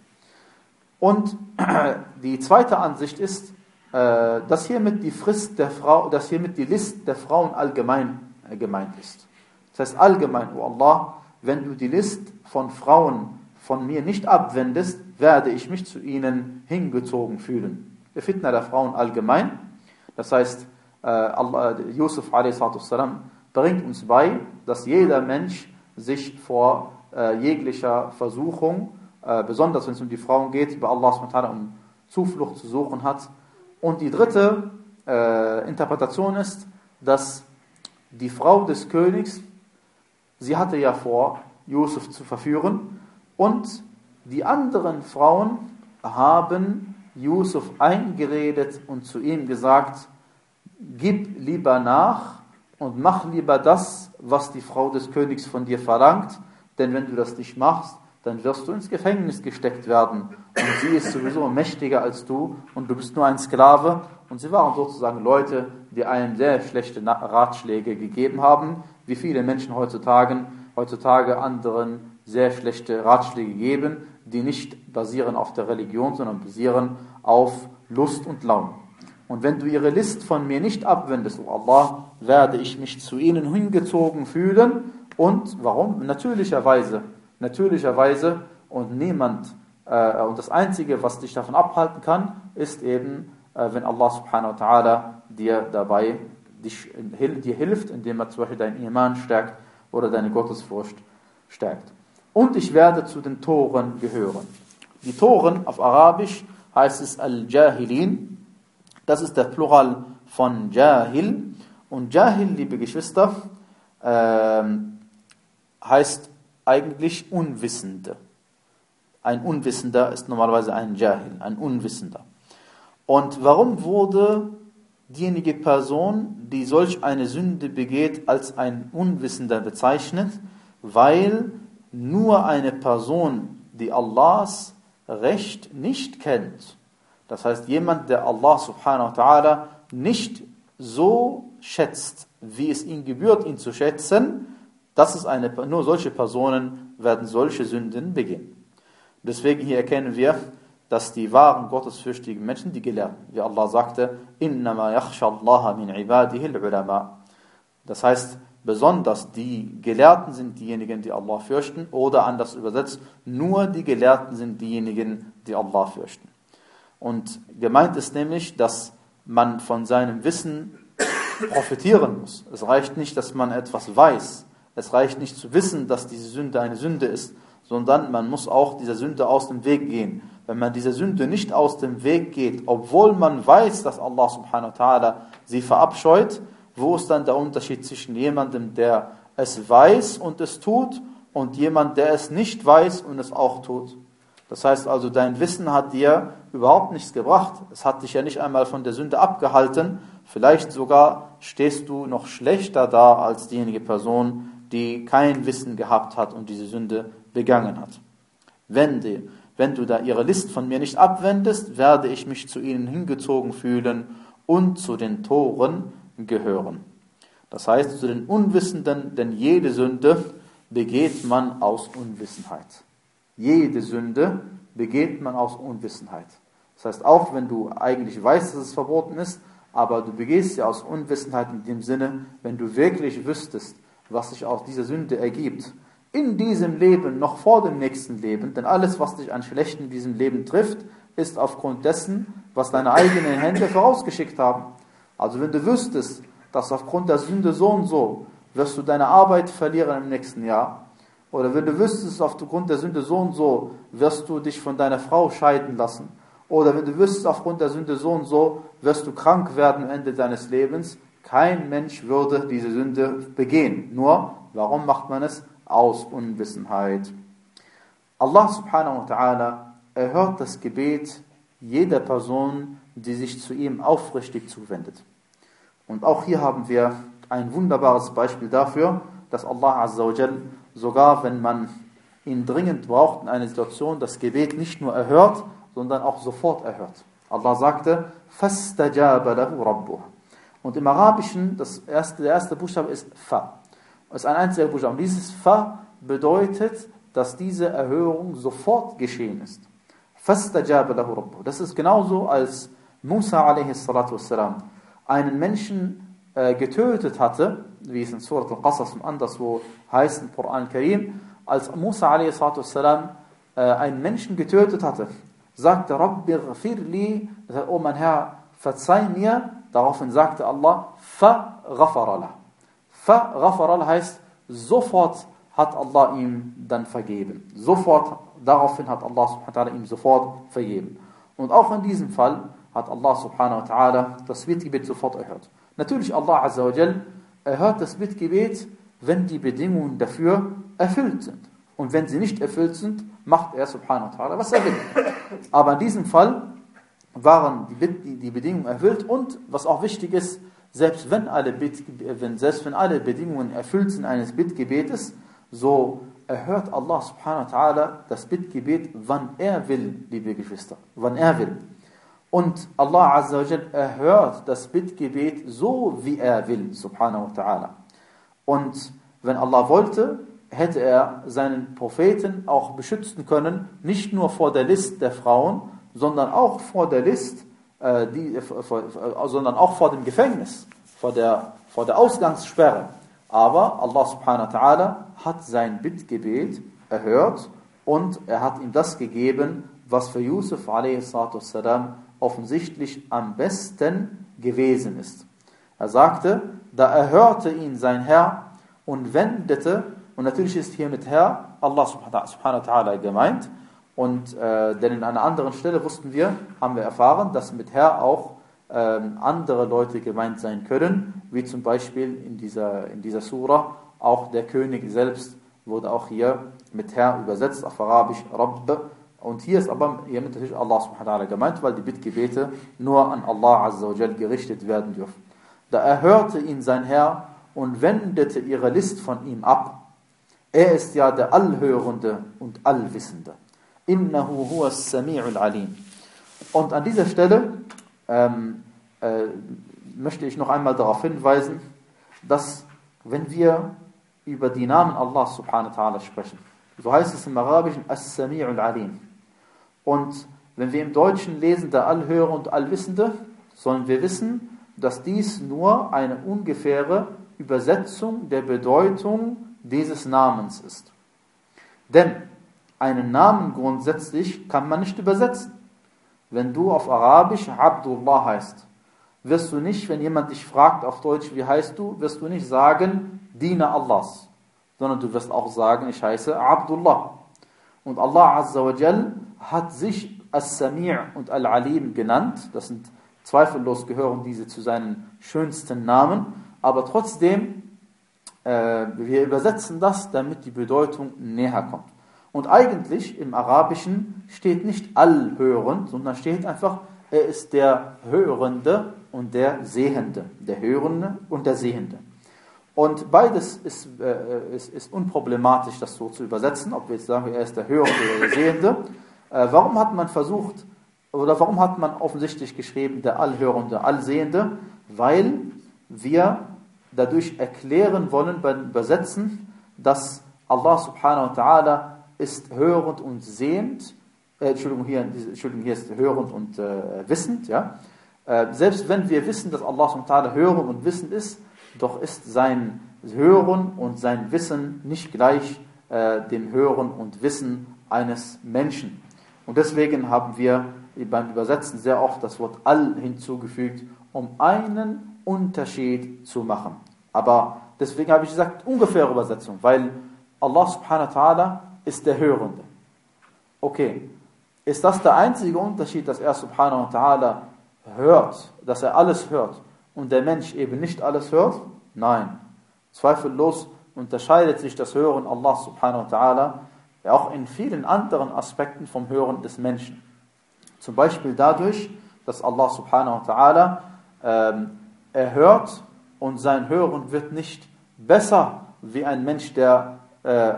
S1: Und die zweite Ansicht ist, äh, dass hiermit die Frist der Frau, dass hiermit die List der Frauen allgemein äh, gemeint ist. Das heißt allgemein, oh Allah, wenn du die List von Frauen von mir nicht abwendest, werde ich mich zu ihnen hingezogen fühlen. Der Fitna der Frauen allgemein. Das heißt, äh, Allah, Yusuf a s. bringt uns bei, dass jeder Mensch sich vor äh, jeglicher Versuchung, äh, besonders wenn es um die Frauen geht, bei Allah subhanahu wa ta'ala um Zuflucht zu suchen hat. Und die dritte äh, Interpretation ist, dass die Frau des Königs, sie hatte ja vor, Yusuf zu verführen, und die anderen Frauen haben Yusuf eingeredet und zu ihm gesagt, gib lieber nach und mach lieber das, was die Frau des Königs von dir verlangt, denn wenn du das nicht machst, dann wirst du ins Gefängnis gesteckt werden. Und sie ist sowieso mächtiger als du und du bist nur ein Sklave. Und sie waren sozusagen Leute, die einem sehr schlechte Ratschläge gegeben haben, wie viele Menschen heutzutage, heutzutage anderen sehr schlechte Ratschläge geben, die nicht basieren auf der Religion, sondern basieren auf Lust und Laune. Und wenn du ihre List von mir nicht abwendest, oh Allah, werde ich mich zu ihnen hingezogen fühlen. Und warum? Natürlicherweise. Natürlicherweise und niemand, äh, und das Einzige, was dich davon abhalten kann, ist eben, äh, wenn Allah subhanahu wa ta'ala dir dabei dich, dir hilft, indem er zum Beispiel deinen Iman stärkt oder deine Gottesfurcht stärkt. Und ich werde zu den Toren gehören. Die Toren auf Arabisch heißt es Al-Jahilin. Das ist der Plural von Jahil. Und Jahil, liebe Geschwister, äh, heißt eigentlich Unwissende. Ein Unwissender ist normalerweise ein Jahil, ein Unwissender. Und warum wurde diejenige Person, die solch eine Sünde begeht, als ein Unwissender bezeichnet? Weil nur eine Person, die Allahs Recht nicht kennt, das heißt jemand, der Allah subhanahu wa ta'ala nicht so schätzt, wie es ihm gebührt, ihn zu schätzen, das ist eine, nur solche Personen werden solche Sünden begehen. Deswegen hier erkennen wir, dass die wahren gottesfürchtigen Menschen, die Gelehrten, wie Allah sagte, إِنَّمَا يَخْشَى اللَّهَ مِنْ عِبَادِهِ الْعُلَمَاء. Das heißt, besonders die Gelehrten sind diejenigen, die Allah fürchten, oder anders übersetzt, nur die Gelehrten sind diejenigen, die Allah fürchten. Und gemeint ist nämlich, dass man von seinem Wissen profitieren muss. Es reicht nicht, dass man etwas weiß. Es reicht nicht zu wissen, dass diese Sünde eine Sünde ist, sondern man muss auch dieser Sünde aus dem Weg gehen. Wenn man dieser Sünde nicht aus dem Weg geht, obwohl man weiß, dass Allah subhanahu wa ta'ala sie verabscheut, wo ist dann der Unterschied zwischen jemandem, der es weiß und es tut, und jemand, der es nicht weiß und es auch tut? Das heißt also, dein Wissen hat dir überhaupt nichts gebracht. Es hat dich ja nicht einmal von der Sünde abgehalten. Vielleicht sogar stehst du noch schlechter da als diejenige Person, die kein Wissen gehabt hat und diese Sünde begangen hat. Wenn, die, wenn du da ihre List von mir nicht abwendest, werde ich mich zu ihnen hingezogen fühlen und zu den Toren gehören. Das heißt, zu den Unwissenden, denn jede Sünde begeht man aus Unwissenheit. Jede Sünde begeht man aus Unwissenheit. Das heißt, auch wenn du eigentlich weißt, dass es verboten ist, aber du begehst sie aus Unwissenheit in dem Sinne, wenn du wirklich wüsstest, was sich aus dieser Sünde ergibt, in diesem Leben, noch vor dem nächsten Leben, denn alles, was dich an Schlechten in diesem Leben trifft, ist aufgrund dessen, was deine eigenen Hände vorausgeschickt haben. Also wenn du wüsstest, dass aufgrund der Sünde so und so, wirst du deine Arbeit verlieren im nächsten Jahr, oder wenn du wüsstest, aufgrund der Sünde so und so, wirst du dich von deiner Frau scheiden lassen, oder wenn du wüsstest, aufgrund der Sünde so und so, wirst du krank werden am Ende deines Lebens, kein Mensch würde diese Sünde begehen. Nur, warum macht man es? Aus Unwissenheit. Allah subhanahu wa ta'ala erhört das Gebet jeder Person, die sich zu ihm aufrichtig zuwendet. Und auch hier haben wir ein wunderbares Beispiel dafür, dass Allah azza wa jal, sogar wenn man ihn dringend braucht in einer Situation, das Gebet nicht nur erhört, sondern auch sofort erhört. Allah sagte, فَاسْتَجَابَ لَهُ رَبُّهُ. Und im Arabischen, das erste, der erste Buchstabe ist Fa. Das ist ein einziger Buchstabe. Und dieses Fa bedeutet, dass diese Erhörung sofort geschehen ist. فَاسْتَجَابَ لَهُ رَبُّهُ. Das ist genauso, als Musa alaihi salatu wassalam einen Menschen äh, getötet hatte, wie es in Surat al-Qasas und anderswo heißt im Koran Karim, als Musa alaihi salatu wassalam äh, einen Menschen getötet hatte, sagte Rabbi ghfirli, das heißt, oh mein Herr, verzeih mir. Daraufhin sagte Allah, fa-ghafara lah. Fa-ghafara lah heißt, sofort hat Allah ihm dann vergeben. Sofort, daraufhin hat Allah subhanahu wa ta'ala ihm sofort vergeben. Und auch in diesem Fall hat Allah subhanahu wa ta'ala das Bittgebet sofort erhört. Natürlich, Allah azza wa jal erhört das Bittgebet, wenn die Bedingungen dafür erfüllt sind. Und wenn sie nicht erfüllt sind, macht er subhanahu wa ta'ala, was er will. Aber in diesem Fall waren die, die, die Bedingungen erfüllt und, was auch wichtig ist, selbst wenn alle, Bitt, wenn, selbst wenn alle Bedingungen erfüllt sind eines Bittgebetes, so erhört Allah subhanahu wa ta'ala das Bittgebet, wann er will, liebe Geschwister, wann er will. Und Allah azza wa jal erhört das Bittgebet so, wie er will, subhanahu wa ta'ala. Und wenn Allah wollte, hätte er seinen Propheten auch beschützen können, nicht nur vor der List der Frauen, sondern auch vor der List, äh, die, äh, vor, äh, sondern auch vor dem Gefängnis, vor der, vor der Ausgangssperre. Aber Allah subhanahu wa ta'ala hat sein Bittgebet erhört und er hat ihm das gegeben, was für Yusuf a.s. offensichtlich am besten gewesen ist. Er sagte, da erhörte ihn sein Herr und wendete, und natürlich ist hier mit Herr Allah subhanahu wa ta'ala gemeint, und äh, denn in einer anderen Stelle wussten wir, haben wir erfahren, dass mit Herr auch ähm, andere Leute gemeint sein können, wie zum Beispiel in dieser, in dieser Sura, auch der König selbst wurde auch hier mit Herr übersetzt, auf Arabisch Rabb. Und hier ist aber hier natürlich Allah subhanahu wa ta'ala gemeint, weil die Bittgebete nur an Allah azza wa jal gerichtet werden dürfen. Da erhörte ihn sein Herr und wendete ihre List von ihm ab. Er ist ja der Allhörende und Allwissende. Innahu huwa as-sami'ul alim. Und an dieser Stelle ähm, äh, möchte ich noch einmal darauf hinweisen, dass wenn wir über die Namen Allah subhanahu wa ta'ala sprechen, so heißt es im Arabischen as-sami'ul alim. Und wenn wir im Deutschen lesen, der Allhörer und Allwissende, sollen wir wissen, dass dies nur eine ungefähre Übersetzung der Bedeutung dieses Namens ist. Denn einen Namen grundsätzlich kann man nicht übersetzen. Wenn du auf Arabisch Abdullah heißt, wirst du nicht, wenn jemand dich fragt auf Deutsch, wie heißt du, wirst du nicht sagen, Diener Allahs, sondern du wirst auch sagen, ich heiße Abdullah. Und Allah azza wa jal hat sich As-Sami' und Al-Alim genannt. Das sind zweifellos, gehören diese zu seinen schönsten Namen. Aber trotzdem, äh, wir übersetzen das, damit die Bedeutung näher kommt. Und eigentlich im Arabischen steht nicht allhörend, sondern steht einfach, er ist der Hörende und der Sehende. Der Hörende und der Sehende. Und beides ist, äh, ist, ist unproblematisch, das so zu übersetzen, ob wir jetzt sagen, er ist der Hörende oder der Sehende. Äh, warum hat man versucht, oder warum hat man offensichtlich geschrieben, der Allhörende, Allsehende? Weil wir dadurch erklären wollen beim Übersetzen, dass Allah subhanahu wa ta'ala ist hörend und sehend, äh, Entschuldigung, hier, Entschuldigung, hier ist hörend und äh, wissend, ja. Äh, selbst wenn wir wissen, dass Allah subhanahu wa ta'ala hörend und wissend ist, doch ist sein Hören und sein Wissen nicht gleich äh, dem Hören und Wissen eines Menschen. Und deswegen haben wir beim Übersetzen sehr oft das Wort all hinzugefügt, um einen Unterschied zu machen. Aber deswegen habe ich gesagt, ungefähre Übersetzung, weil Allah subhanahu wa ta'ala ist der Hörende. Okay, ist das der einzige Unterschied, dass er subhanahu wa ta'ala hört, dass er alles hört und der Mensch eben nicht alles hört? Nein, zweifellos unterscheidet sich das Hören Allah subhanahu wa ta'ala ja auch in vielen anderen Aspekten vom Hören des Menschen. Zum Beispiel dadurch, dass Allah subhanahu wa ta'ala ähm, er hört und sein Hören wird nicht besser wie ein Mensch, der äh,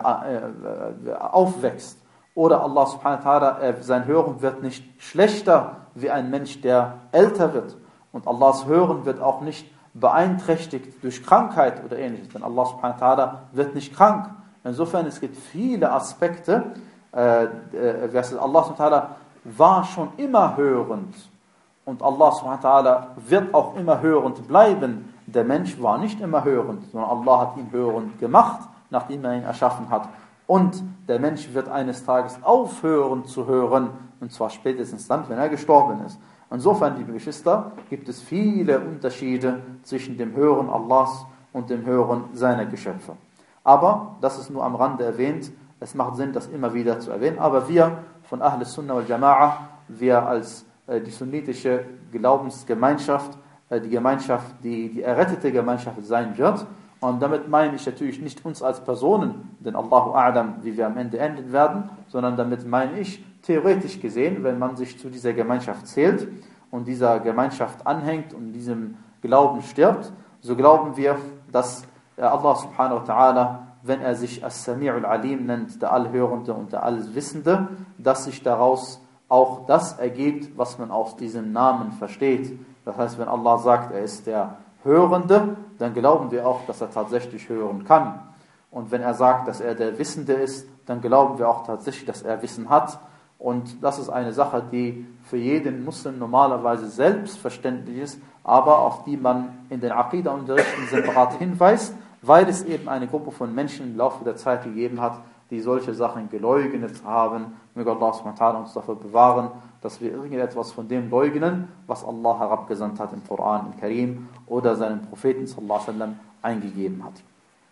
S1: äh, aufwächst. Oder Allah subhanahu wa ta'ala, äh, sein Hören wird nicht schlechter wie ein Mensch, der älter wird. Und Allahs Hören wird auch nicht beeinträchtigt durch Krankheit oder ähnliches. Denn Allah subhanahu wa ta'ala wird nicht krank. Insofern, es gibt viele Aspekte. Äh, äh, Allah subhanahu wa ta'ala war schon immer hörend. Und Allah subhanahu wa ta'ala wird auch immer hörend bleiben. Der Mensch war nicht immer hörend, sondern Allah hat ihn hörend gemacht, nachdem er ihn erschaffen hat. Und der Mensch wird eines Tages aufhören zu hören, und zwar spätestens dann, wenn er gestorben ist. Insofern, liebe Geschwister, gibt es viele Unterschiede zwischen dem Hören Allahs und dem Hören seiner Geschöpfe. Aber, das ist nur am Rande erwähnt, es macht Sinn, das immer wieder zu erwähnen, aber wir von Ahl Sunnah wal Jama'a, wir als äh, die sunnitische Glaubensgemeinschaft, äh, die Gemeinschaft, die die errettete Gemeinschaft sein wird, und damit meine ich natürlich nicht uns als Personen, denn Allahu A'lam, wie wir am Ende enden werden, sondern damit meine ich, theoretisch gesehen, wenn man sich zu dieser Gemeinschaft zählt und dieser Gemeinschaft anhängt und diesem Glauben stirbt, so glauben wir, dass Allah subhanahu wa ta'ala, wenn er sich As-Sami'ul Alim nennt, der Allhörende und der Allwissende, dass sich daraus auch das ergibt, was man aus diesem Namen versteht. Das heißt, wenn Allah sagt, er ist der Hörende, dann glauben wir auch, dass er tatsächlich hören kann. Und wenn er sagt, dass er der Wissende ist, dann glauben wir auch tatsächlich, dass er Wissen hat. Und das ist eine Sache, die für jeden Muslim normalerweise selbstverständlich ist, aber auf die man in den Aqidah-Unterrichten separat hinweist, weil es eben eine Gruppe von Menschen im Laufe der Zeit gegeben hat, die solche Sachen geleugnet haben. Möge Allah subhanahu wa ta'ala uns dafür bewahren, dass wir irgendetwas von dem leugnen, was Allah herabgesandt hat im Koran, im Karim oder seinen Propheten sallallahu alaihi wasallam eingegeben hat.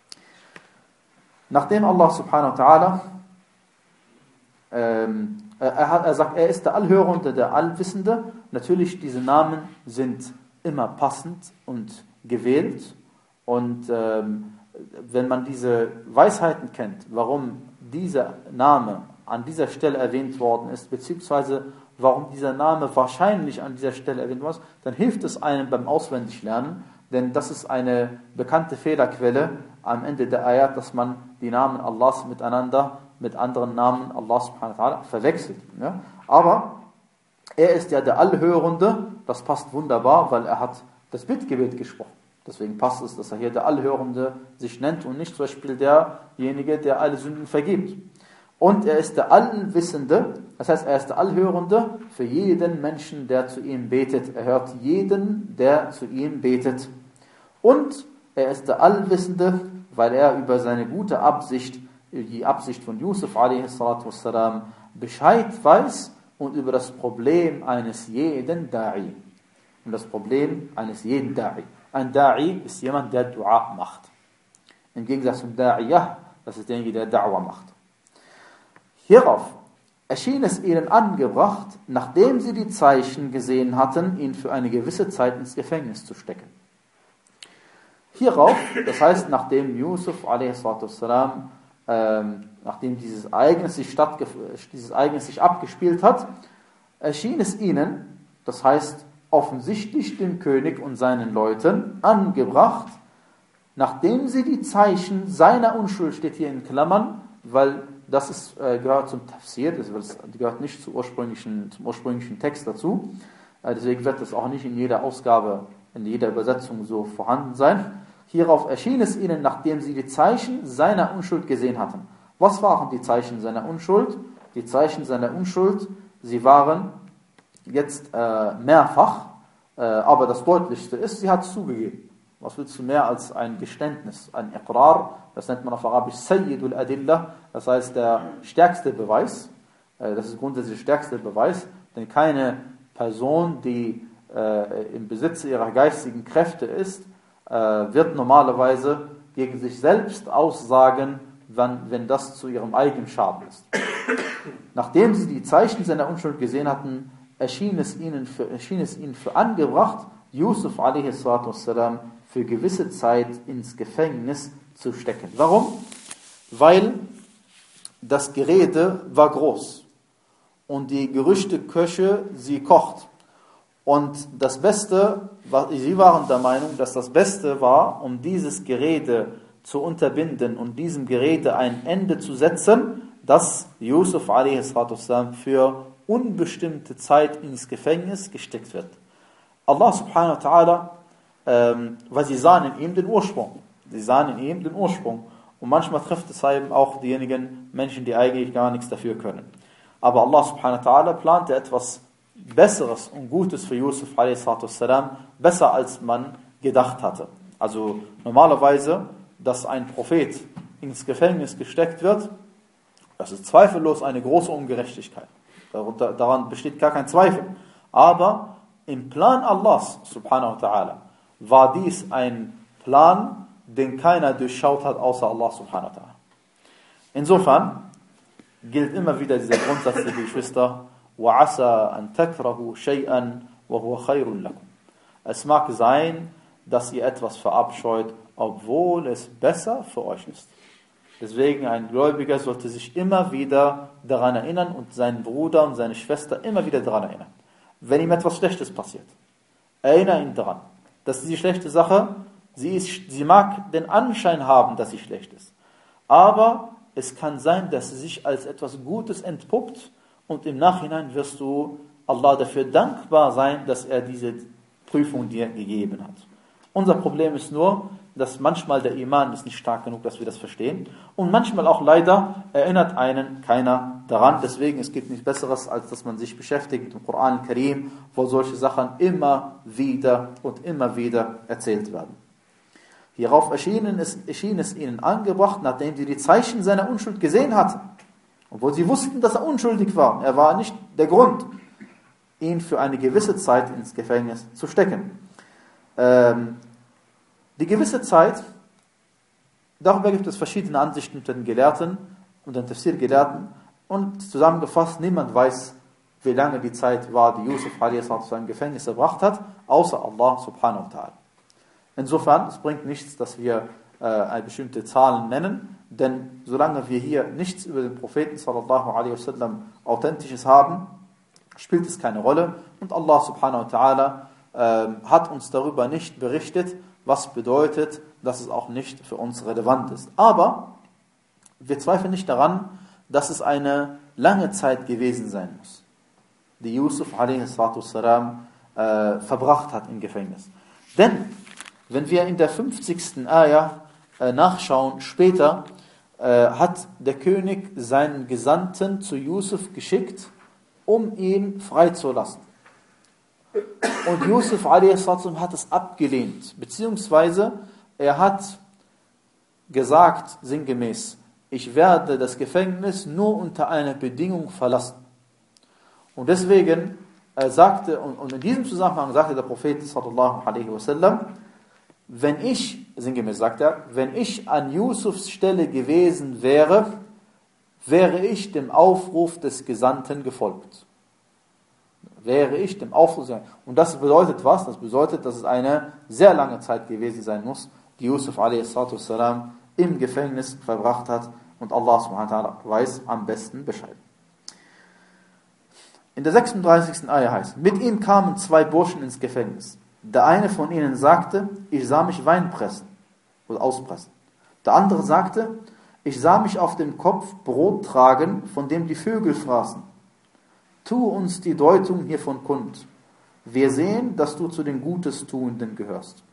S1: Nachdem Allah subhanahu wa ta'ala ähm, er, hat, er sagt, er ist der Allhörende, der Allwissende. Natürlich, diese Namen sind immer passend und gewählt. Und ähm, wenn man diese Weisheiten kennt, warum dieser Name an dieser Stelle erwähnt worden ist, beziehungsweise warum dieser Name wahrscheinlich an dieser Stelle erwähnt worden ist, dann hilft es einem beim Auswendiglernen, denn das ist eine bekannte Fehlerquelle am Ende der Ayat, dass man die Namen Allahs miteinander, mit anderen Namen Allah subhanahu wa ta'ala verwechselt. Ja? Aber er ist ja der Allhörende, das passt wunderbar, weil er hat das Bittgebet gesprochen. Deswegen passt es, dass er hier der Allhörende sich nennt und nicht zum Beispiel derjenige, der alle Sünden vergibt. Und er ist der Allwissende, das heißt, er ist der Allhörende für jeden Menschen, der zu ihm betet. Er hört jeden, der zu ihm betet. Und er ist der Allwissende, weil er über seine gute Absicht, die Absicht von Yusuf a.s. Bescheid weiß und über das Problem eines jeden Da'i. Und das Problem eines jeden Da'i. Ein Da'i ist jemand, der Dua macht. Im Gegensatz zum Da'iyah, das ist derjenige, der Da'wa macht. Hierauf erschien es ihnen angebracht, nachdem sie die Zeichen gesehen hatten, ihn für eine gewisse Zeit ins Gefängnis zu stecken. Hierauf, das heißt, nachdem Yusuf a s. Ähm, nachdem dieses Ereignis, sich dieses Ereignis sich abgespielt hat, erschien es ihnen, das heißt offensichtlich dem König und seinen Leuten, angebracht, nachdem sie die Zeichen seiner Unschuld, steht hier in Klammern, weil das ist, äh, gehört zum Tafsir, das gehört nicht zum ursprünglichen, zum ursprünglichen Text dazu, äh, deswegen wird das auch nicht in jeder Ausgabe, in jeder Übersetzung so vorhanden sein. Hierauf erschien es ihnen, nachdem sie die Zeichen seiner Unschuld gesehen hatten. Was waren die Zeichen seiner Unschuld? Die Zeichen seiner Unschuld, sie waren jetzt äh, mehrfach, äh, aber das Deutlichste ist, sie hat zugegeben. Was willst du mehr als ein Geständnis, ein Iqrar, das nennt man auf Arabisch Sayyidul Adillah, das heißt der stärkste Beweis, äh, das ist grundsätzlich der stärkste Beweis, denn keine Person, die äh, im Besitz ihrer geistigen Kräfte ist, wird normalerweise gegen sich selbst aussagen, wenn, wenn das zu ihrem eigenen Schaden ist. Nachdem sie die Zeichen seiner Unschuld gesehen hatten, erschien es ihnen für, erschien es ihnen für angebracht, Yusuf a s. für gewisse Zeit ins Gefängnis zu stecken. Warum? Weil das Gerede war groß und die Gerüchteköche, sie kocht. Und das Beste, sie waren der Meinung, dass das Beste war, um dieses Gerede zu unterbinden und diesem Gerede ein Ende zu setzen, dass Yusuf a s. für unbestimmte Zeit ins Gefängnis gesteckt wird. Allah subhanahu wa ta'ala, ähm, weil sie sahen in ihm den Ursprung. Sie sahen in ihm den Ursprung. Und manchmal trifft es eben auch diejenigen Menschen, die eigentlich gar nichts dafür können. Aber Allah subhanahu wa ta'ala plante etwas Besseres und Gutes für Yusuf a s. besser als man gedacht hatte. Also normalerweise, dass ein Prophet ins Gefängnis gesteckt wird, das ist zweifellos eine große Ungerechtigkeit. Daran besteht gar kein Zweifel. Aber im Plan Allahs subhanahu wa ta'ala war dies ein Plan, den keiner durchschaut hat, außer Allah subhanahu wa ta'ala. Insofern gilt immer wieder dieser Grundsatz, liebe Geschwister, وَعَسَى أَن تَكْرَهُ شَيْئًا وَهُوَ خَيْرٌ لَكُمْ. Es mag sein, dass ihr etwas verabscheut, obwohl es besser für euch ist. Deswegen, ein Gläubiger sollte sich immer wieder daran erinnern und seinen Bruder und seine Schwester immer wieder daran erinnern. Wenn ihm etwas Schlechtes passiert, erinnere ihn daran, dass diese schlechte Sache, sie, ist, sie mag den Anschein haben, dass sie schlecht ist. Aber es kann sein, dass sie sich als etwas Gutes entpuppt und im Nachhinein wirst du Allah dafür dankbar sein, dass er diese Prüfung dir gegeben hat. Unser Problem ist nur, dass manchmal der Iman ist nicht stark genug, dass wir das verstehen. Und manchmal auch leider erinnert einen keiner daran. Deswegen, es gibt nichts Besseres, als dass man sich beschäftigt mit dem Koran al-Karim, wo solche Sachen immer wieder und immer wieder erzählt werden. Hierauf erschien es, erschien es ihnen angebracht, nachdem sie die Zeichen seiner Unschuld gesehen hatten. Obwohl sie wussten, dass er unschuldig war. Er war nicht der Grund, ihn für eine gewisse Zeit ins Gefängnis zu stecken. Ähm, Die gewisse Zeit, darüber gibt es verschiedene Ansichten unter den Gelehrten und den Tafsir-Gelehrten und zusammengefasst, niemand weiß, wie lange die Zeit war, die Yusuf a s. im Gefängnis verbracht hat, außer Allah subhanahu wa ta'ala. Insofern, es bringt nichts, dass wir äh, eine bestimmte Zahlen nennen, denn solange wir hier nichts über den Propheten sallallahu alaihi wasallam Authentisches haben, spielt es keine Rolle und Allah subhanahu wa ta'ala äh, hat uns darüber nicht berichtet, was bedeutet, dass es auch nicht für uns relevant ist. Aber wir zweifeln nicht daran, dass es eine lange Zeit gewesen sein muss, die Yusuf a s. äh, verbracht hat im Gefängnis. Denn, wenn wir in der fünfzigsten Ayah äh, nachschauen, später äh, hat der König seinen Gesandten zu Yusuf geschickt, um ihn freizulassen. Und Yusuf a s. hat es abgelehnt, beziehungsweise er hat gesagt, sinngemäß, ich werde das Gefängnis nur unter einer Bedingung verlassen. Und deswegen äh, sagte, und, und in diesem Zusammenhang sagte der Prophet sallallahu alaihi wasallam, wenn ich, sinngemäß sagt er, wenn ich an Yusufs Stelle gewesen wäre, wäre ich dem Aufruf des Gesandten gefolgt. Wäre ich dem Aufruf. Und das bedeutet was? Das bedeutet, dass es eine sehr lange Zeit gewesen sein muss, die Yusuf a s. im Gefängnis verbracht hat und Allah subhanahu wa ta'ala weiß am besten Bescheid. In der sechsunddreißigsten Ayah heißt, mit ihm kamen zwei Burschen ins Gefängnis. Der eine von ihnen sagte, ich sah mich Wein pressen oder auspressen. Der andere sagte, ich sah mich auf dem Kopf Brot tragen, von dem die Vögel fraßen. Tu uns die Deutung hiervon kund. Wir sehen, dass du zu den Gutestuenden gehörst.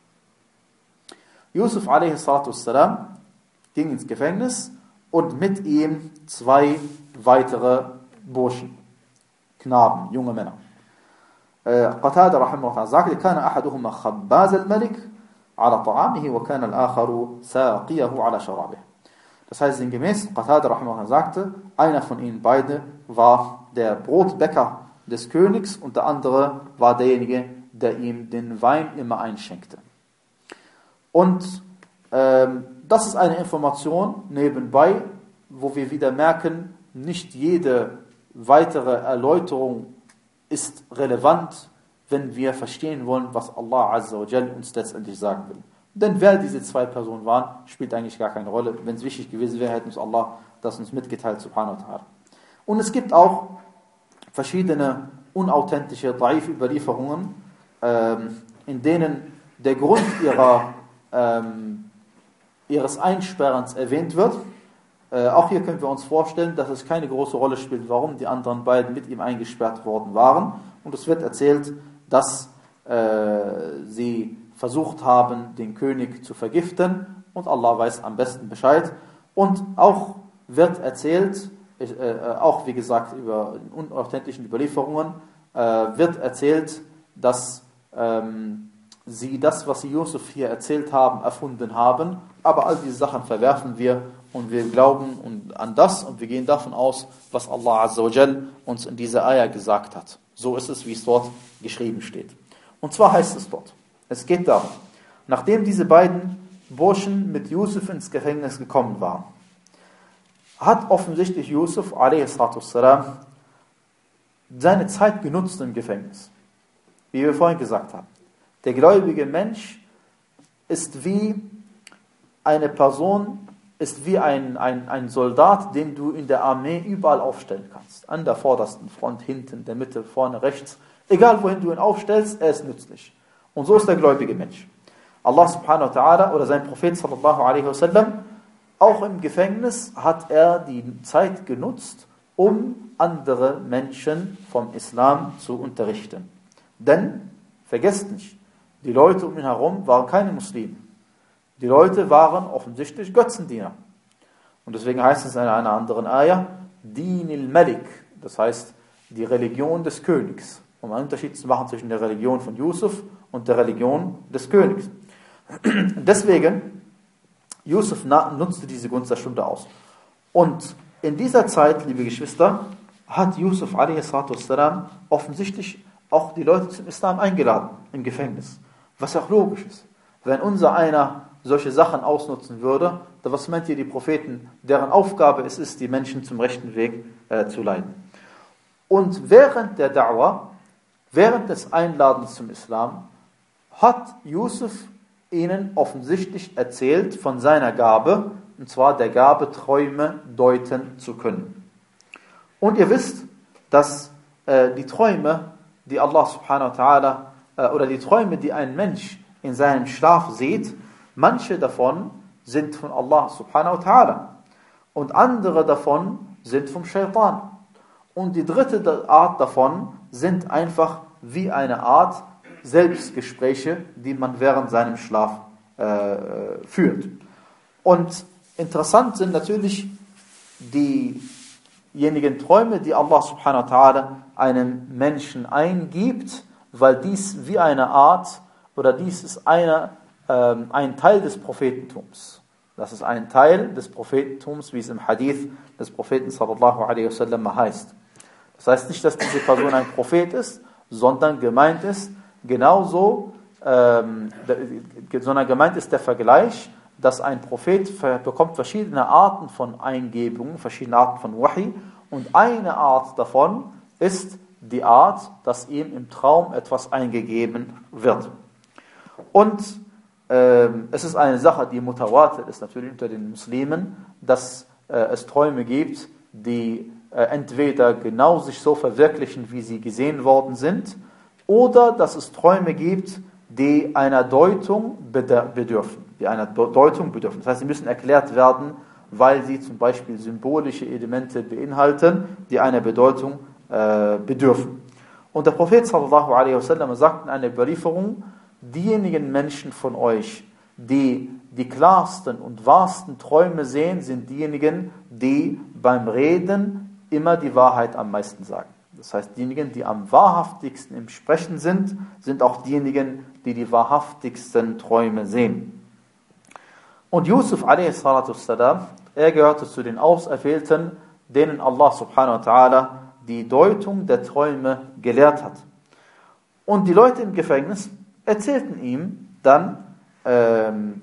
S1: Yusuf a s. ging ins Gefängnis und mit ihm zwei weitere Burschen, Knaben, junge Männer. Qatada rahimahullah sagte, kana ahaduhuma khabbaz al-malik ala ta'amihi wa kana al-akharu saqiyahu ala sharabih. Das heißt sinngemäß, Qatada rahimahullah sagte, einer von ihnen beide war der Brotbäcker des Königs und der andere war derjenige, der ihm den Wein immer einschenkte. Und Ähm, das ist eine Information nebenbei, wo wir wieder merken, nicht jede weitere Erläuterung ist relevant, wenn wir verstehen wollen, was Allah Azza wa Jal uns letztendlich sagen will. Denn wer diese zwei Personen waren, spielt eigentlich gar keine Rolle. Wenn es wichtig gewesen wäre, hätte uns Allah das uns mitgeteilt, subhanahu wa ta'ala. Und es gibt auch verschiedene unauthentische Daif-Überlieferungen, ähm, in denen der Grund ihrer, ähm, ihres Einsperrens erwähnt wird. Äh, auch hier können wir uns vorstellen, dass es keine große Rolle spielt, warum die anderen beiden mit ihm eingesperrt worden waren. Und es wird erzählt, dass äh, sie versucht haben, den König zu vergiften, und Allah weiß am besten Bescheid. Und auch wird erzählt, äh, auch wie gesagt über unauthentischen Überlieferungen, äh, wird erzählt, dass ähm, sie das, was sie Yusuf hier erzählt haben, erfunden haben. Aber all diese Sachen verwerfen wir und wir glauben an das und wir gehen davon aus, was Allah Azza wa Jal uns in dieser Ayah gesagt hat. So ist es, wie es dort geschrieben steht. Und zwar heißt es dort, es geht darum, nachdem diese beiden Burschen mit Yusuf ins Gefängnis gekommen waren, hat offensichtlich Yusuf a s. seine Zeit genutzt im Gefängnis. Wie wir vorhin gesagt haben. Der gläubige Mensch ist wie eine Person, ist wie ein, ein, ein Soldat, den du in der Armee überall aufstellen kannst. An der vordersten Front, hinten, in der Mitte, vorne, rechts. Egal wohin du ihn aufstellst, er ist nützlich. Und so ist der gläubige Mensch. Allah subhanahu wa ta'ala oder sein Prophet sallallahu alaihi wasallam, auch im Gefängnis hat er die Zeit genutzt, um andere Menschen vom Islam zu unterrichten. Denn, vergesst nicht, die Leute um ihn herum waren keine Muslime. Die Leute waren offensichtlich Götzendiener. Und deswegen heißt es in einer anderen Ayah, Dinil Malik, das heißt die Religion des Königs. Um einen Unterschied zu machen zwischen der Religion von Yusuf und der Religion des Königs. Deswegen, Yusuf nutzte diese Gunst der Stunde aus. Und in dieser Zeit, liebe Geschwister, hat Yusuf a s. offensichtlich auch die Leute zum Islam eingeladen im Gefängnis. Was auch logisch ist. Wenn unser einer solche Sachen ausnutzen würde, dann was meint ihr die Propheten, deren Aufgabe es ist, die Menschen zum rechten Weg äh, zu leiten. Und während der Da'wah, während des Einladens zum Islam, hat Yusuf ihnen offensichtlich erzählt von seiner Gabe, und zwar der Gabe, Träume deuten zu können. Und ihr wisst, dass äh, die Träume, die Allah subhanahu wa ta'ala, äh, oder die Träume, die ein Mensch in seinem Schlaf sieht, manche davon sind von Allah subhanahu wa ta'ala und andere davon sind vom Shaitan. Und die dritte Art davon sind einfach wie eine Art Selbstgespräche, die man während seinem Schlaf äh, führt. Und interessant sind natürlich diejenigen Träume, die Allah subhanahu wa ta'ala einem Menschen eingibt, weil dies wie eine Art, oder dies ist eine, ähm, ein Teil des Prophetentums. Das ist ein Teil des Prophetentums, wie es im Hadith des Propheten sallallahu alaihi wasallam heißt. Das heißt nicht, dass diese Person ein Prophet ist, sondern gemeint ist genauso, ähm, sondern gemeint ist der Vergleich, dass ein Prophet bekommt verschiedene Arten von Eingebungen, verschiedene Arten von Wahi, und eine Art davon ist die Art, dass ihm im Traum etwas eingegeben wird. Und ähm, es ist eine Sache, die mutawatir ist natürlich unter den Muslimen, dass äh, es Träume gibt, die äh, entweder genau sich so verwirklichen, wie sie gesehen worden sind, oder dass es Träume gibt, die einer Deutung bedürfen, die einer Deutung bedürfen. Das heißt, sie müssen erklärt werden, weil sie zum Beispiel symbolische Elemente beinhalten, die einer Bedeutung äh, bedürfen. Und der Prophet sallallahu alaihi wasallam sagt in einer Überlieferung, diejenigen Menschen von euch, die die klarsten und wahrsten Träume sehen, sind diejenigen, die beim Reden immer die Wahrheit am meisten sagen. Das heißt, diejenigen, die am wahrhaftigsten im Sprechen sind, sind auch diejenigen, die die wahrhaftigsten Träume sehen. Und Yusuf a s. er gehörte zu den Auserwählten, denen Allah subhanahu wa ta'ala die Deutung der Träume gelehrt hat. Und die Leute im Gefängnis erzählten ihm dann ähm,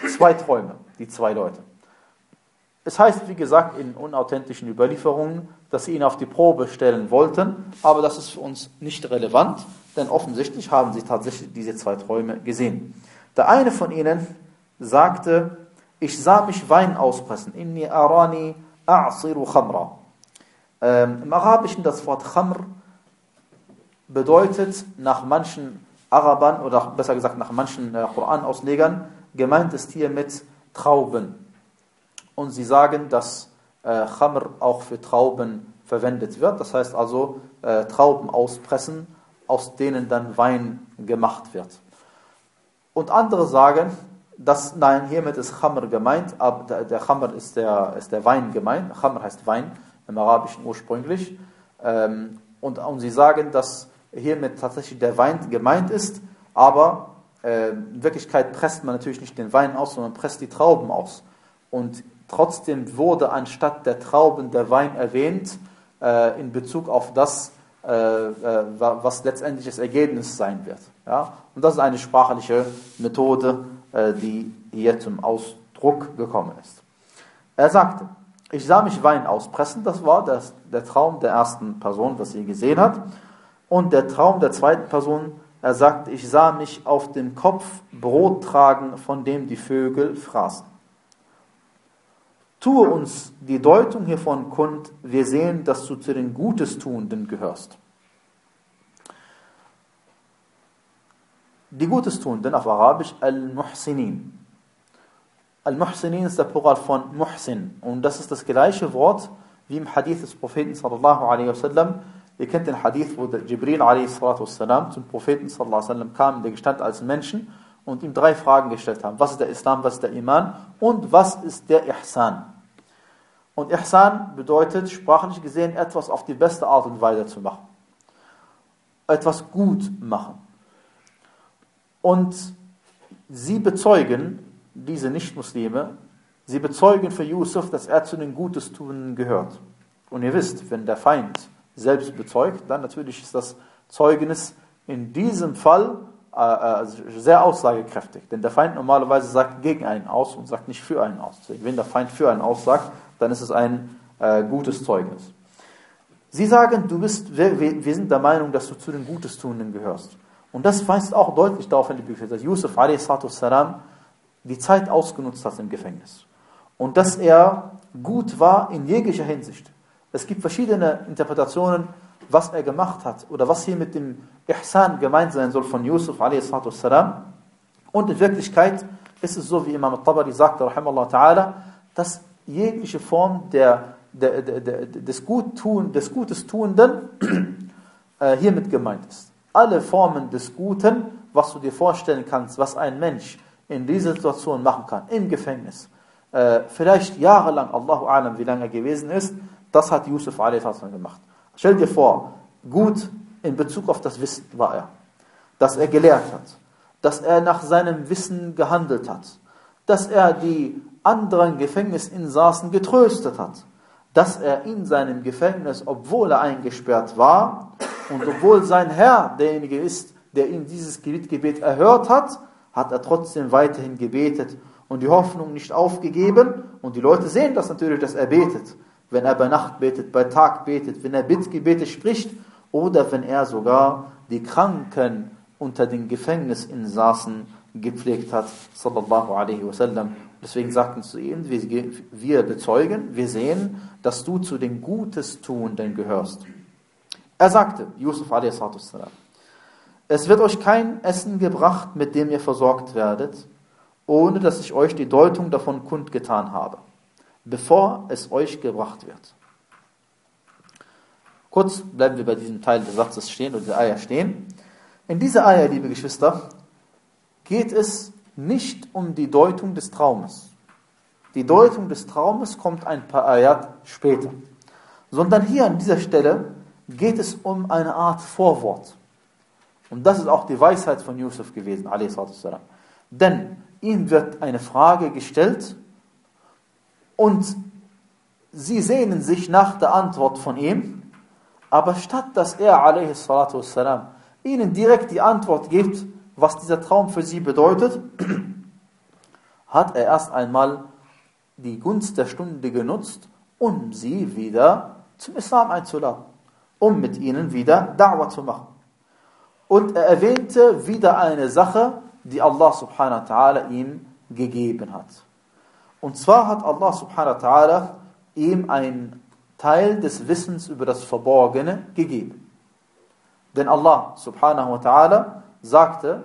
S1: zwei Träume, die zwei Leute. Es heißt, wie gesagt, in unauthentischen Überlieferungen, dass sie ihn auf die Probe stellen wollten, aber das ist für uns nicht relevant, denn offensichtlich haben sie tatsächlich diese zwei Träume gesehen. Der eine von ihnen sagte, ich sah mich Wein auspressen, inni arani a'siru khamra. Ähm, Im Arabischen das Wort Khamr bedeutet nach manchen Arabern, oder besser gesagt nach manchen äh, Koran-Auslegern, gemeint ist hier mit Trauben. Und sie sagen, dass äh, Khamr auch für Trauben verwendet wird. Das heißt also äh, Trauben auspressen, aus denen dann Wein gemacht wird. Und andere sagen, dass, nein, hiermit ist Khamr gemeint, aber der, der Khamr ist der, ist der Wein gemeint. Khamr heißt Wein im Arabischen ursprünglich. Ähm, und, und sie sagen, dass hiermit tatsächlich der Wein gemeint ist, aber äh, in Wirklichkeit presst man natürlich nicht den Wein aus, sondern presst die Trauben aus. Und trotzdem wurde anstatt der Trauben der Wein erwähnt, äh, in Bezug auf das, äh, äh, was letztendlich das Ergebnis sein wird. Ja? Und das ist eine sprachliche Methode, äh, die hier zum Ausdruck gekommen ist. Er sagte, ich sah mich Wein auspressen, das war das, der Traum der ersten Person, was sie gesehen hat. Und der Traum der zweiten Person, er sagt, ich sah mich auf dem Kopf Brot tragen, von dem die Vögel fraßen. Tue uns die Deutung hiervon kund, wir sehen, dass du zu den Gutestuenden gehörst. Die Gutestuenden auf Arabisch, Al-Muhsinin. Al-Muhsinin ist der Plural von Muhsin. Und das ist das gleiche Wort wie im Hadith des Propheten sallallahu alaihi wasallam. Ihr kennt den Hadith, wo Jibril alaihi salatu wassalam zum Propheten sallallahu alaihi wasallam kam, in der Gestalt als Menschen, und ihm drei Fragen gestellt haben. Was ist der Islam, was ist der Iman und was ist der Ihsan? Und Ihsan bedeutet, sprachlich gesehen, etwas auf die beste Art und Weise zu machen. Etwas gut machen. Und sie bezeugen, diese Nicht-Muslime, sie bezeugen für Yusuf, dass er zu den Gutestuenden gehört. Und ihr wisst, wenn der Feind selbst bezeugt, dann natürlich ist das Zeugnis in diesem Fall äh, sehr aussagekräftig. Denn der Feind normalerweise sagt gegen einen aus und sagt nicht für einen aus. Wenn der Feind für einen aussagt, dann ist es ein äh, gutes Zeugnis. Sie sagen, du bist, wir, wir sind der Meinung, dass du zu den Gutestuenden gehörst. Und das weist auch deutlich darauf hin, dass Yusuf a s. die Zeit ausgenutzt hat im Gefängnis. Und dass er gut war in jeglicher Hinsicht. Es gibt verschiedene Interpretationen, was er gemacht hat oder was hier mit dem Ihsan gemeint sein soll von Yusuf a s. Und in Wirklichkeit ist es so, wie Imam al-Tabari sagte, rahimallahu ta'ala, dass jegliche Form der, der, der, der, des, Guttun, des Gutes Tuenden äh, hiermit gemeint ist. Alle Formen des Guten, was du dir vorstellen kannst, was ein Mensch in dieser Situation machen kann, im Gefängnis, äh, vielleicht jahrelang, Allahu a'lam, wie lange er gewesen ist, das hat Yusuf a s. gemacht. Stell dir vor, gut in Bezug auf das Wissen war er, dass er gelehrt hat, dass er nach seinem Wissen gehandelt hat, dass er die anderen Gefängnisinsassen getröstet hat, dass er in seinem Gefängnis, obwohl er eingesperrt war und obwohl sein Herr derjenige ist, der ihm dieses Gebet erhört hat, hat er trotzdem weiterhin gebetet und die Hoffnung nicht aufgegeben. Und die Leute sehen das natürlich, dass er betet. Wenn er bei Nacht betet, bei Tag betet, wenn er Bittgebete spricht oder wenn er sogar die Kranken unter den Gefängnisinsassen gepflegt hat, sallallahu alaihi wasallam. Deswegen sagten sie zu ihm, wir, wir bezeugen, wir sehen, dass du zu den Gutestuenden gehörst. Er sagte, Yusuf a s. Es wird euch kein Essen gebracht, mit dem ihr versorgt werdet, ohne dass ich euch die Deutung davon kundgetan habe, bevor es euch gebracht wird. Kurz bleiben wir bei diesem Teil des Satzes stehen oder der Eier stehen. In dieser Eier, liebe Geschwister, geht es nicht um die Deutung des Traumes. Die Deutung des Traumes kommt ein paar Ayat später. Sondern hier an dieser Stelle geht es um eine Art Vorwort. Und das ist auch die Weisheit von Yusuf gewesen, a s. Denn ihm wird eine Frage gestellt und sie sehnen sich nach der Antwort von ihm, aber statt dass er a s. ihnen direkt die Antwort gibt, was dieser Traum für sie bedeutet, hat er erst einmal die Gunst der Stunde genutzt, um sie wieder zum Islam einzuladen, um mit ihnen wieder Da'wah zu machen. Und er erwähnte wieder eine Sache, die Allah subhanahu wa ta'ala ihm gegeben hat. Und zwar hat Allah subhanahu wa ta'ala ihm einen Teil des Wissens über das Verborgene gegeben. Denn Allah subhanahu wa ta'ala sagte,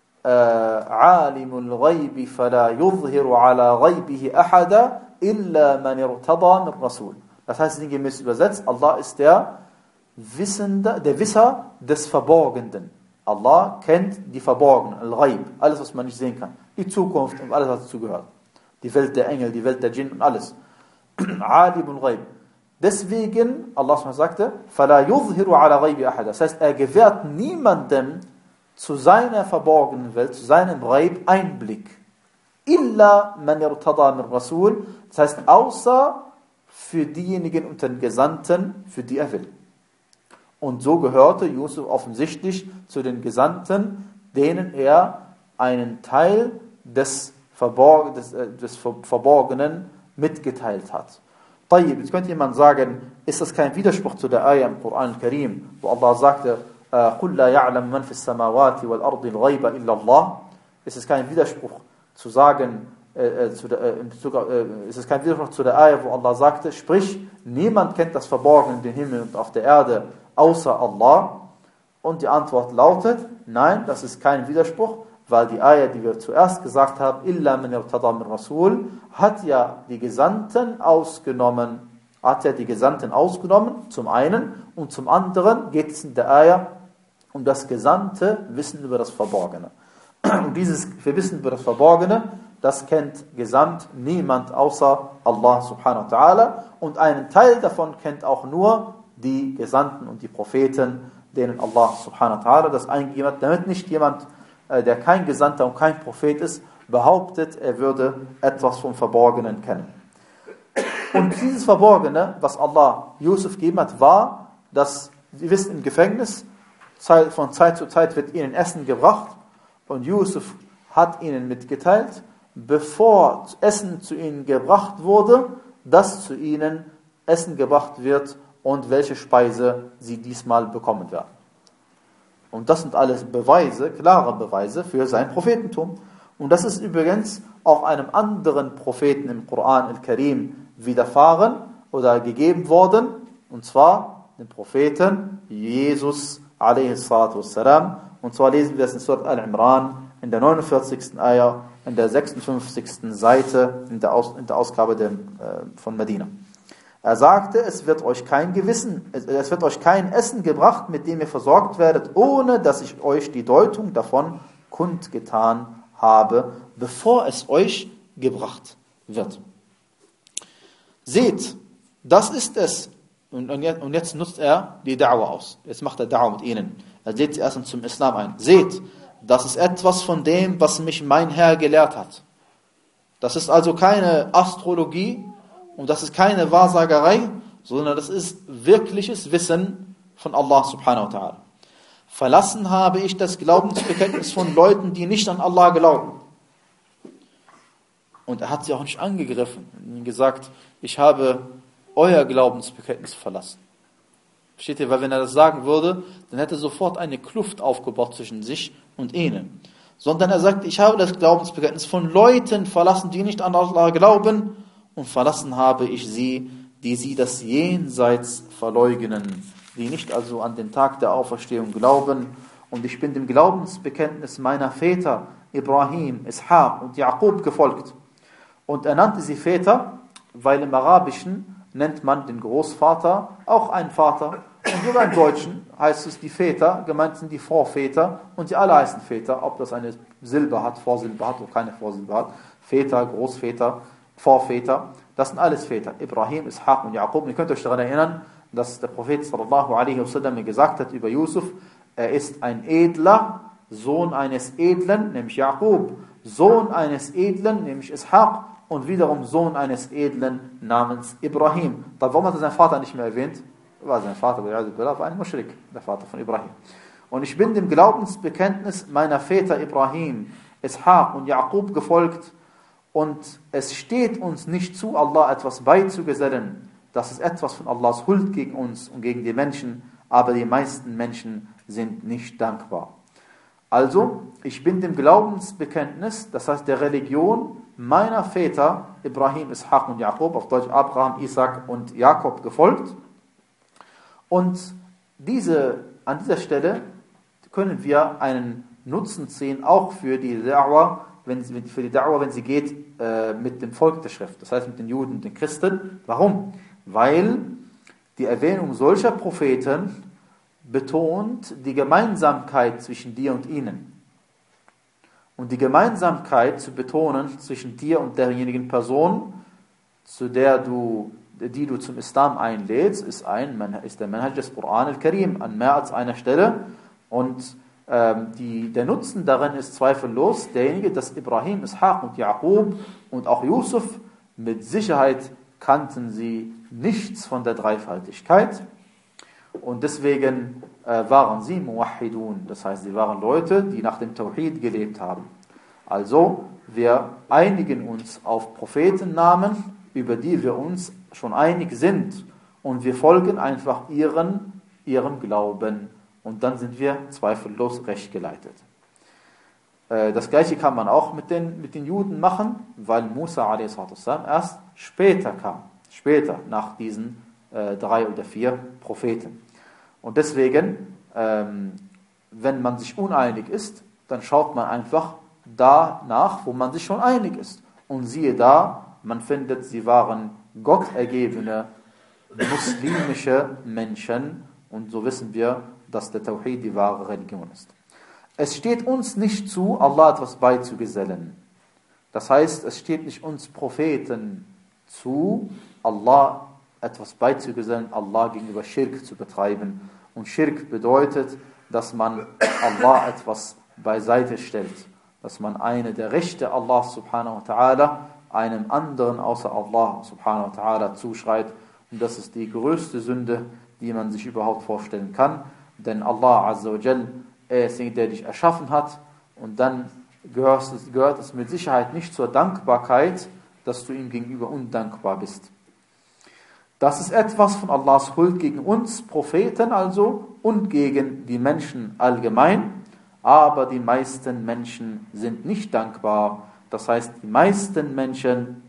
S1: عَالِمُ الْغَيْبِ فَلَا يُظْهِرُ عَلَى غَيْبِهِ أَحَدًا إِلَّا مَنِ ارْتَضَى مِنْ رَسُولٍ. Das heißt sinngemäß übersetzt, Allah ist der Wissende, der Wisser des Verborgenen. Allah kennt die Verborgenen, Al-Ghaib, alles was man nicht sehen kann. Die Zukunft und alles was dazu gehört. Die Welt der Engel, die Welt der Djinn und alles. Alimul Ghaib. Deswegen, Allah sagte, فَلَا يُظْهِرُ عَلَى غَيْبِ أَحَدًا. Das heißt, er gewährt niemandem zu seiner verborgenen Welt, zu seinem Ghaib Einblick. إِلَّا مَنْ يَرْتَضَى مِنْ رَسُولٍ. Das heißt, außer für diejenigen unter den Gesandten, für die er will. Und so gehörte Yusuf offensichtlich zu den Gesandten, denen er einen Teil des, Verborg des, äh, des Verborgenen mitgeteilt hat. Jetzt könnte jemand sagen, ist das kein Widerspruch zu der Ayah im Koran Karim, wo Allah sagte, قُلْ لَا يَعْلَمْ مَنْ فِي السَّمَاوَاتِ وَالْأَرْضِ الْغَيْبَ إِلَّا اللَّهِ. Ist es kein Widerspruch zu sagen, äh, zu der, äh, in Bezug auf, äh, ist es kein Widerspruch zu der Ayah, wo Allah sagte, sprich, niemand kennt das Verborgene in den Himmel und auf der Erde, außer Allah? Und die Antwort lautet, nein, das ist kein Widerspruch, weil die Ayah, die wir zuerst gesagt haben, illa man irtada min Rasul, hat ja die Gesandten ausgenommen, hat ja die Gesandten ausgenommen, zum einen, und zum anderen geht es in der Ayah um das gesandte Wissen über das Verborgene. Und dieses Wissen über das Verborgene, das kennt gesamt niemand außer Allah subhanahu wa ta'ala, und einen Teil davon kennt auch nur die Gesandten und die Propheten, denen Allah subhanahu wa ta'ala das eingegeben hat, damit nicht jemand, der kein Gesandter und kein Prophet ist, behauptet, er würde etwas vom Verborgenen kennen. Und dieses Verborgene, was Allah Yusuf gegeben hat, war, dass, Sie wissen, im Gefängnis, von Zeit zu Zeit wird ihnen Essen gebracht, und Yusuf hat ihnen mitgeteilt, bevor Essen zu ihnen gebracht wurde, dass zu ihnen Essen gebracht wird und welche Speise sie diesmal bekommen werden. Und das sind alles Beweise, klare Beweise für sein Prophetentum. Und das ist übrigens auch einem anderen Propheten im Koran al-Karim widerfahren oder gegeben worden, und zwar dem Propheten Jesus a.s. Und zwar lesen wir es in Surat Al-Imran in der neunundvierzigsten Ayah, in der sechsundfünfzigsten Seite in der, Aus, in der Ausgabe der, äh, von Medina. Er sagte, es wird euch kein Gewissen, es wird euch kein Essen gebracht, mit dem ihr versorgt werdet, ohne dass ich euch die Deutung davon kundgetan habe, bevor es euch gebracht wird. Seht, das ist es. Und jetzt nutzt er die Da'wah aus. Jetzt macht er Da'wah mit ihnen. Er lädt sie erstens zum Islam ein. Seht, das ist etwas von dem, was mich mein Herr gelehrt hat. Das ist also keine Astrologie, und das ist keine Wahrsagerei, sondern das ist wirkliches Wissen von Allah subhanahu wa ta'ala. Verlassen habe ich das Glaubensbekenntnis von Leuten, die nicht an Allah glauben. Und er hat sie auch nicht angegriffen und ihnen gesagt, ich habe euer Glaubensbekenntnis verlassen. Versteht ihr? Weil wenn er das sagen würde, dann hätte sofort eine Kluft aufgebaut zwischen sich und ihnen. Sondern er sagt, ich habe das Glaubensbekenntnis von Leuten verlassen, die nicht an Allah glauben, und verlassen habe ich sie, die sie das Jenseits verleugnen, die nicht also an den Tag der Auferstehung glauben. Und ich bin dem Glaubensbekenntnis meiner Väter, Ibrahim, Ishaq und Jaqub, gefolgt. Und er nannte sie Väter, weil im Arabischen nennt man den Großvater auch einen Vater. Und sogar im Deutschen heißt es, die Väter, gemeint sind die Vorväter, und sie alle heißen Väter, ob das eine Silbe hat, Vorsilbe hat oder keine Vorsilbe hat. Väter, Großväter, Vorväter, das sind alles Väter. Ibrahim, Ishaq und Jaqub. Und ihr könnt euch daran erinnern, dass der Prophet sallallahu alaihi wasallam gesagt hat über Yusuf, er ist ein Edler, Sohn eines Edlen, nämlich Jaqub, Sohn eines Edlen, nämlich Ishaq, und wiederum Sohn eines Edlen namens Ibrahim. Warum hat er seinen Vater nicht mehr erwähnt? War sein Vater, war ein Muschrik, der Vater von Ibrahim. Und ich bin dem Glaubensbekenntnis meiner Väter Ibrahim, Ishaq und Jaqub gefolgt, und es steht uns nicht zu, Allah etwas beizugesellen. Das ist etwas von Allahs Huld gegen uns und gegen die Menschen, aber die meisten Menschen sind nicht dankbar. Also, ich bin dem Glaubensbekenntnis, das heißt der Religion meiner Väter, Ibrahim, Ishaq und Jakob, auf Deutsch Abraham, Isaac und Jakob, gefolgt. Und diese, an dieser Stelle können wir einen Nutzen sehen, auch für die Da'wah, wenn sie, für die Da'wah, wenn sie geht äh, mit dem Volk der Schrift, das heißt mit den Juden und den Christen. Warum? Weil die Erwähnung solcher Propheten betont die Gemeinsamkeit zwischen dir und ihnen. Und die Gemeinsamkeit zu betonen zwischen dir und derjenigen Person, zu der du, die du zum Islam einlädst, ist, ein, ist der Manhaj des Quran al-Karim an mehr als einer Stelle. Und ähm, die, der Nutzen darin ist zweifellos derjenige, dass Ibrahim, Ishaq und Jakob und auch Yusuf mit Sicherheit kannten sie nichts von der Dreifaltigkeit. Und deswegen äh, waren sie Muwahhidun, das heißt, sie waren Leute, die nach dem Tawhid gelebt haben. Also, wir einigen uns auf Prophetennamen, über die wir uns schon einig sind, und wir folgen einfach ihren, ihrem Glauben. Und dann sind wir zweifellos rechtgeleitet. Äh, das Gleiche kann man auch mit den, mit den Juden machen, weil Musa a s. erst später kam, später nach diesen äh, drei oder vier Propheten. Und deswegen, ähm, wenn man sich uneinig ist, dann schaut man einfach danach, wo man sich schon einig ist. Und siehe da, man findet, sie waren gottergebene, muslimische Menschen. Und so wissen wir, dass der Tawhid die wahre Religion ist. Es steht uns nicht zu, Allah etwas beizugesellen. Das heißt, es steht nicht uns Propheten zu, Allah etwas beizugesellen, Allah gegenüber Schirk zu betreiben. Und Schirk bedeutet, dass man Allah etwas beiseite stellt. Dass man eine der Rechte Allah subhanahu wa ta'ala einem anderen außer Allah subhanahu wa ta'ala zuschreit. Und das ist die größte Sünde, die man sich überhaupt vorstellen kann. Denn Allah azza wa jal, er ist der, der dich erschaffen hat. Und dann gehört es, gehört es mit Sicherheit nicht zur Dankbarkeit, dass du ihm gegenüber undankbar bist. Das ist etwas von Allahs Huld gegen uns, Propheten also, und gegen die Menschen allgemein. Aber die meisten Menschen sind nicht dankbar. Das heißt, die meisten Menschen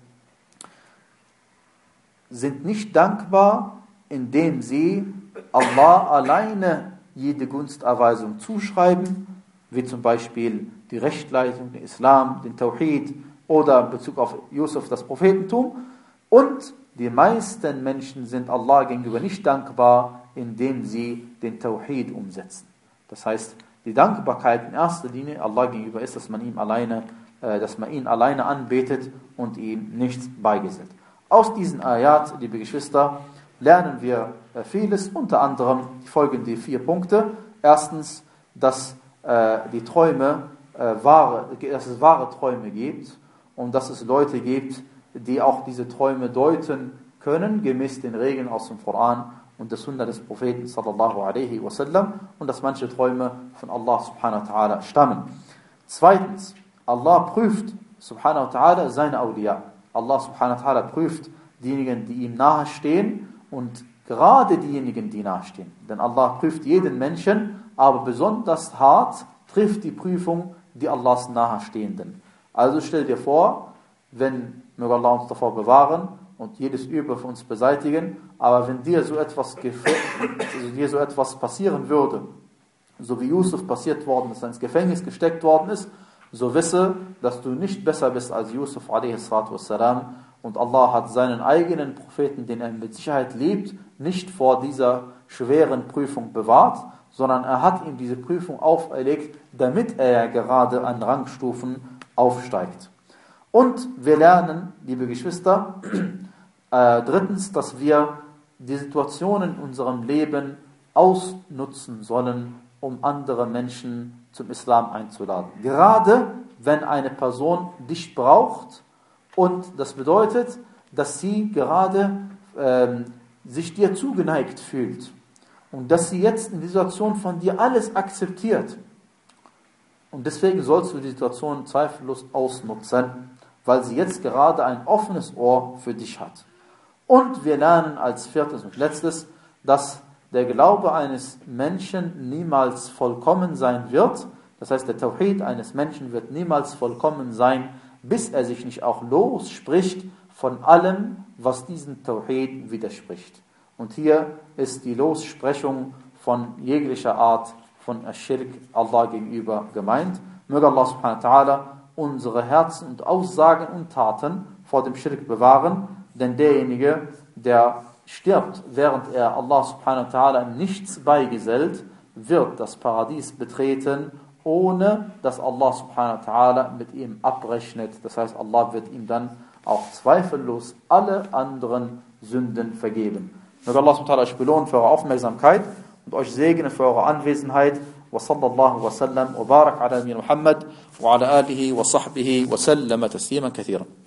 S1: sind nicht dankbar, indem sie Allah alleine jede Gunsterweisung zuschreiben, wie zum Beispiel die Rechtleitung, den Islam, den Tawhid oder in Bezug auf Yusuf das Prophetentum. Und die meisten Menschen sind Allah gegenüber nicht dankbar, indem sie den Tawhid umsetzen. Das heißt, die Dankbarkeit in erster Linie Allah gegenüber ist, dass man ihm alleine, äh, dass man ihn alleine anbetet und ihm nichts beigesellt. Aus diesen Ayat, liebe Geschwister, lernen wir äh, vieles, unter anderem folgende vier Punkte. Erstens, dass äh, die Träume äh, wahre, dass es wahre Träume gibt und dass es Leute gibt, die auch diese Träume deuten können, gemäß den Regeln aus dem Koran und der Sunna des Propheten sallallahu alaihi wasallam, und dass manche Träume von Allah subhanahu wa ta'ala stammen. Zweitens, Allah prüft subhanahu wa ta'ala seine Awliya. Allah subhanahu wa ta'ala prüft diejenigen, die ihm nahestehen, und gerade diejenigen, die nahestehen. Denn Allah prüft jeden Menschen, aber besonders hart trifft die Prüfung die Allahs Nahestehenden. Also stell dir vor, wenn, möge Allah uns davor bewahren und jedes Übel für uns beseitigen, aber wenn dir so etwas, also dir so etwas passieren würde, so wie Yusuf passiert worden ist, ins Gefängnis gesteckt worden ist, so wisse, dass du nicht besser bist als Yusuf alaihi salatu wassalam, und Allah hat seinen eigenen Propheten, den er mit Sicherheit liebt, nicht vor dieser schweren Prüfung bewahrt, sondern er hat ihm diese Prüfung auferlegt, damit er gerade an Rangstufen aufsteigt. Und wir lernen, liebe Geschwister, äh, drittens, dass wir die Situationen in unserem Leben ausnutzen sollen, um andere Menschen zum Islam einzuladen. Gerade wenn eine Person dich braucht, und das bedeutet, dass sie gerade ähm, sich dir zugeneigt fühlt und dass sie jetzt in der Situation von dir alles akzeptiert. Und deswegen sollst du die Situation zweifellos ausnutzen. weil sie jetzt gerade ein offenes Ohr für dich hat. Und wir lernen als viertes und letztes, dass der Glaube eines Menschen niemals vollkommen sein wird. Das heißt, der Tawhid eines Menschen wird niemals vollkommen sein, bis er sich nicht auch losspricht von allem, was diesem Tawhid widerspricht. Und hier ist die Lossprechung von jeglicher Art von Aschirk Allah gegenüber gemeint. Möge Allah subhanahu wa ta'ala unsere Herzen und Aussagen und Taten vor dem Schirk bewahren, denn derjenige, der stirbt, während er Allah subhanahu wa ta'ala nichts beigesellt, wird das Paradies betreten, ohne dass Allah subhanahu wa ta'ala mit ihm abrechnet. Das heißt, Allah wird ihm dann auch zweifellos alle anderen Sünden vergeben. Möge Allah subhanahu wa ta'ala euch belohnen für eure Aufmerksamkeit und euch segnen für eure Anwesenheit. وصلى الله وسلم وبارك على نبينا محمد وعلى آله وصحبه وسلم تسليما كثيرا.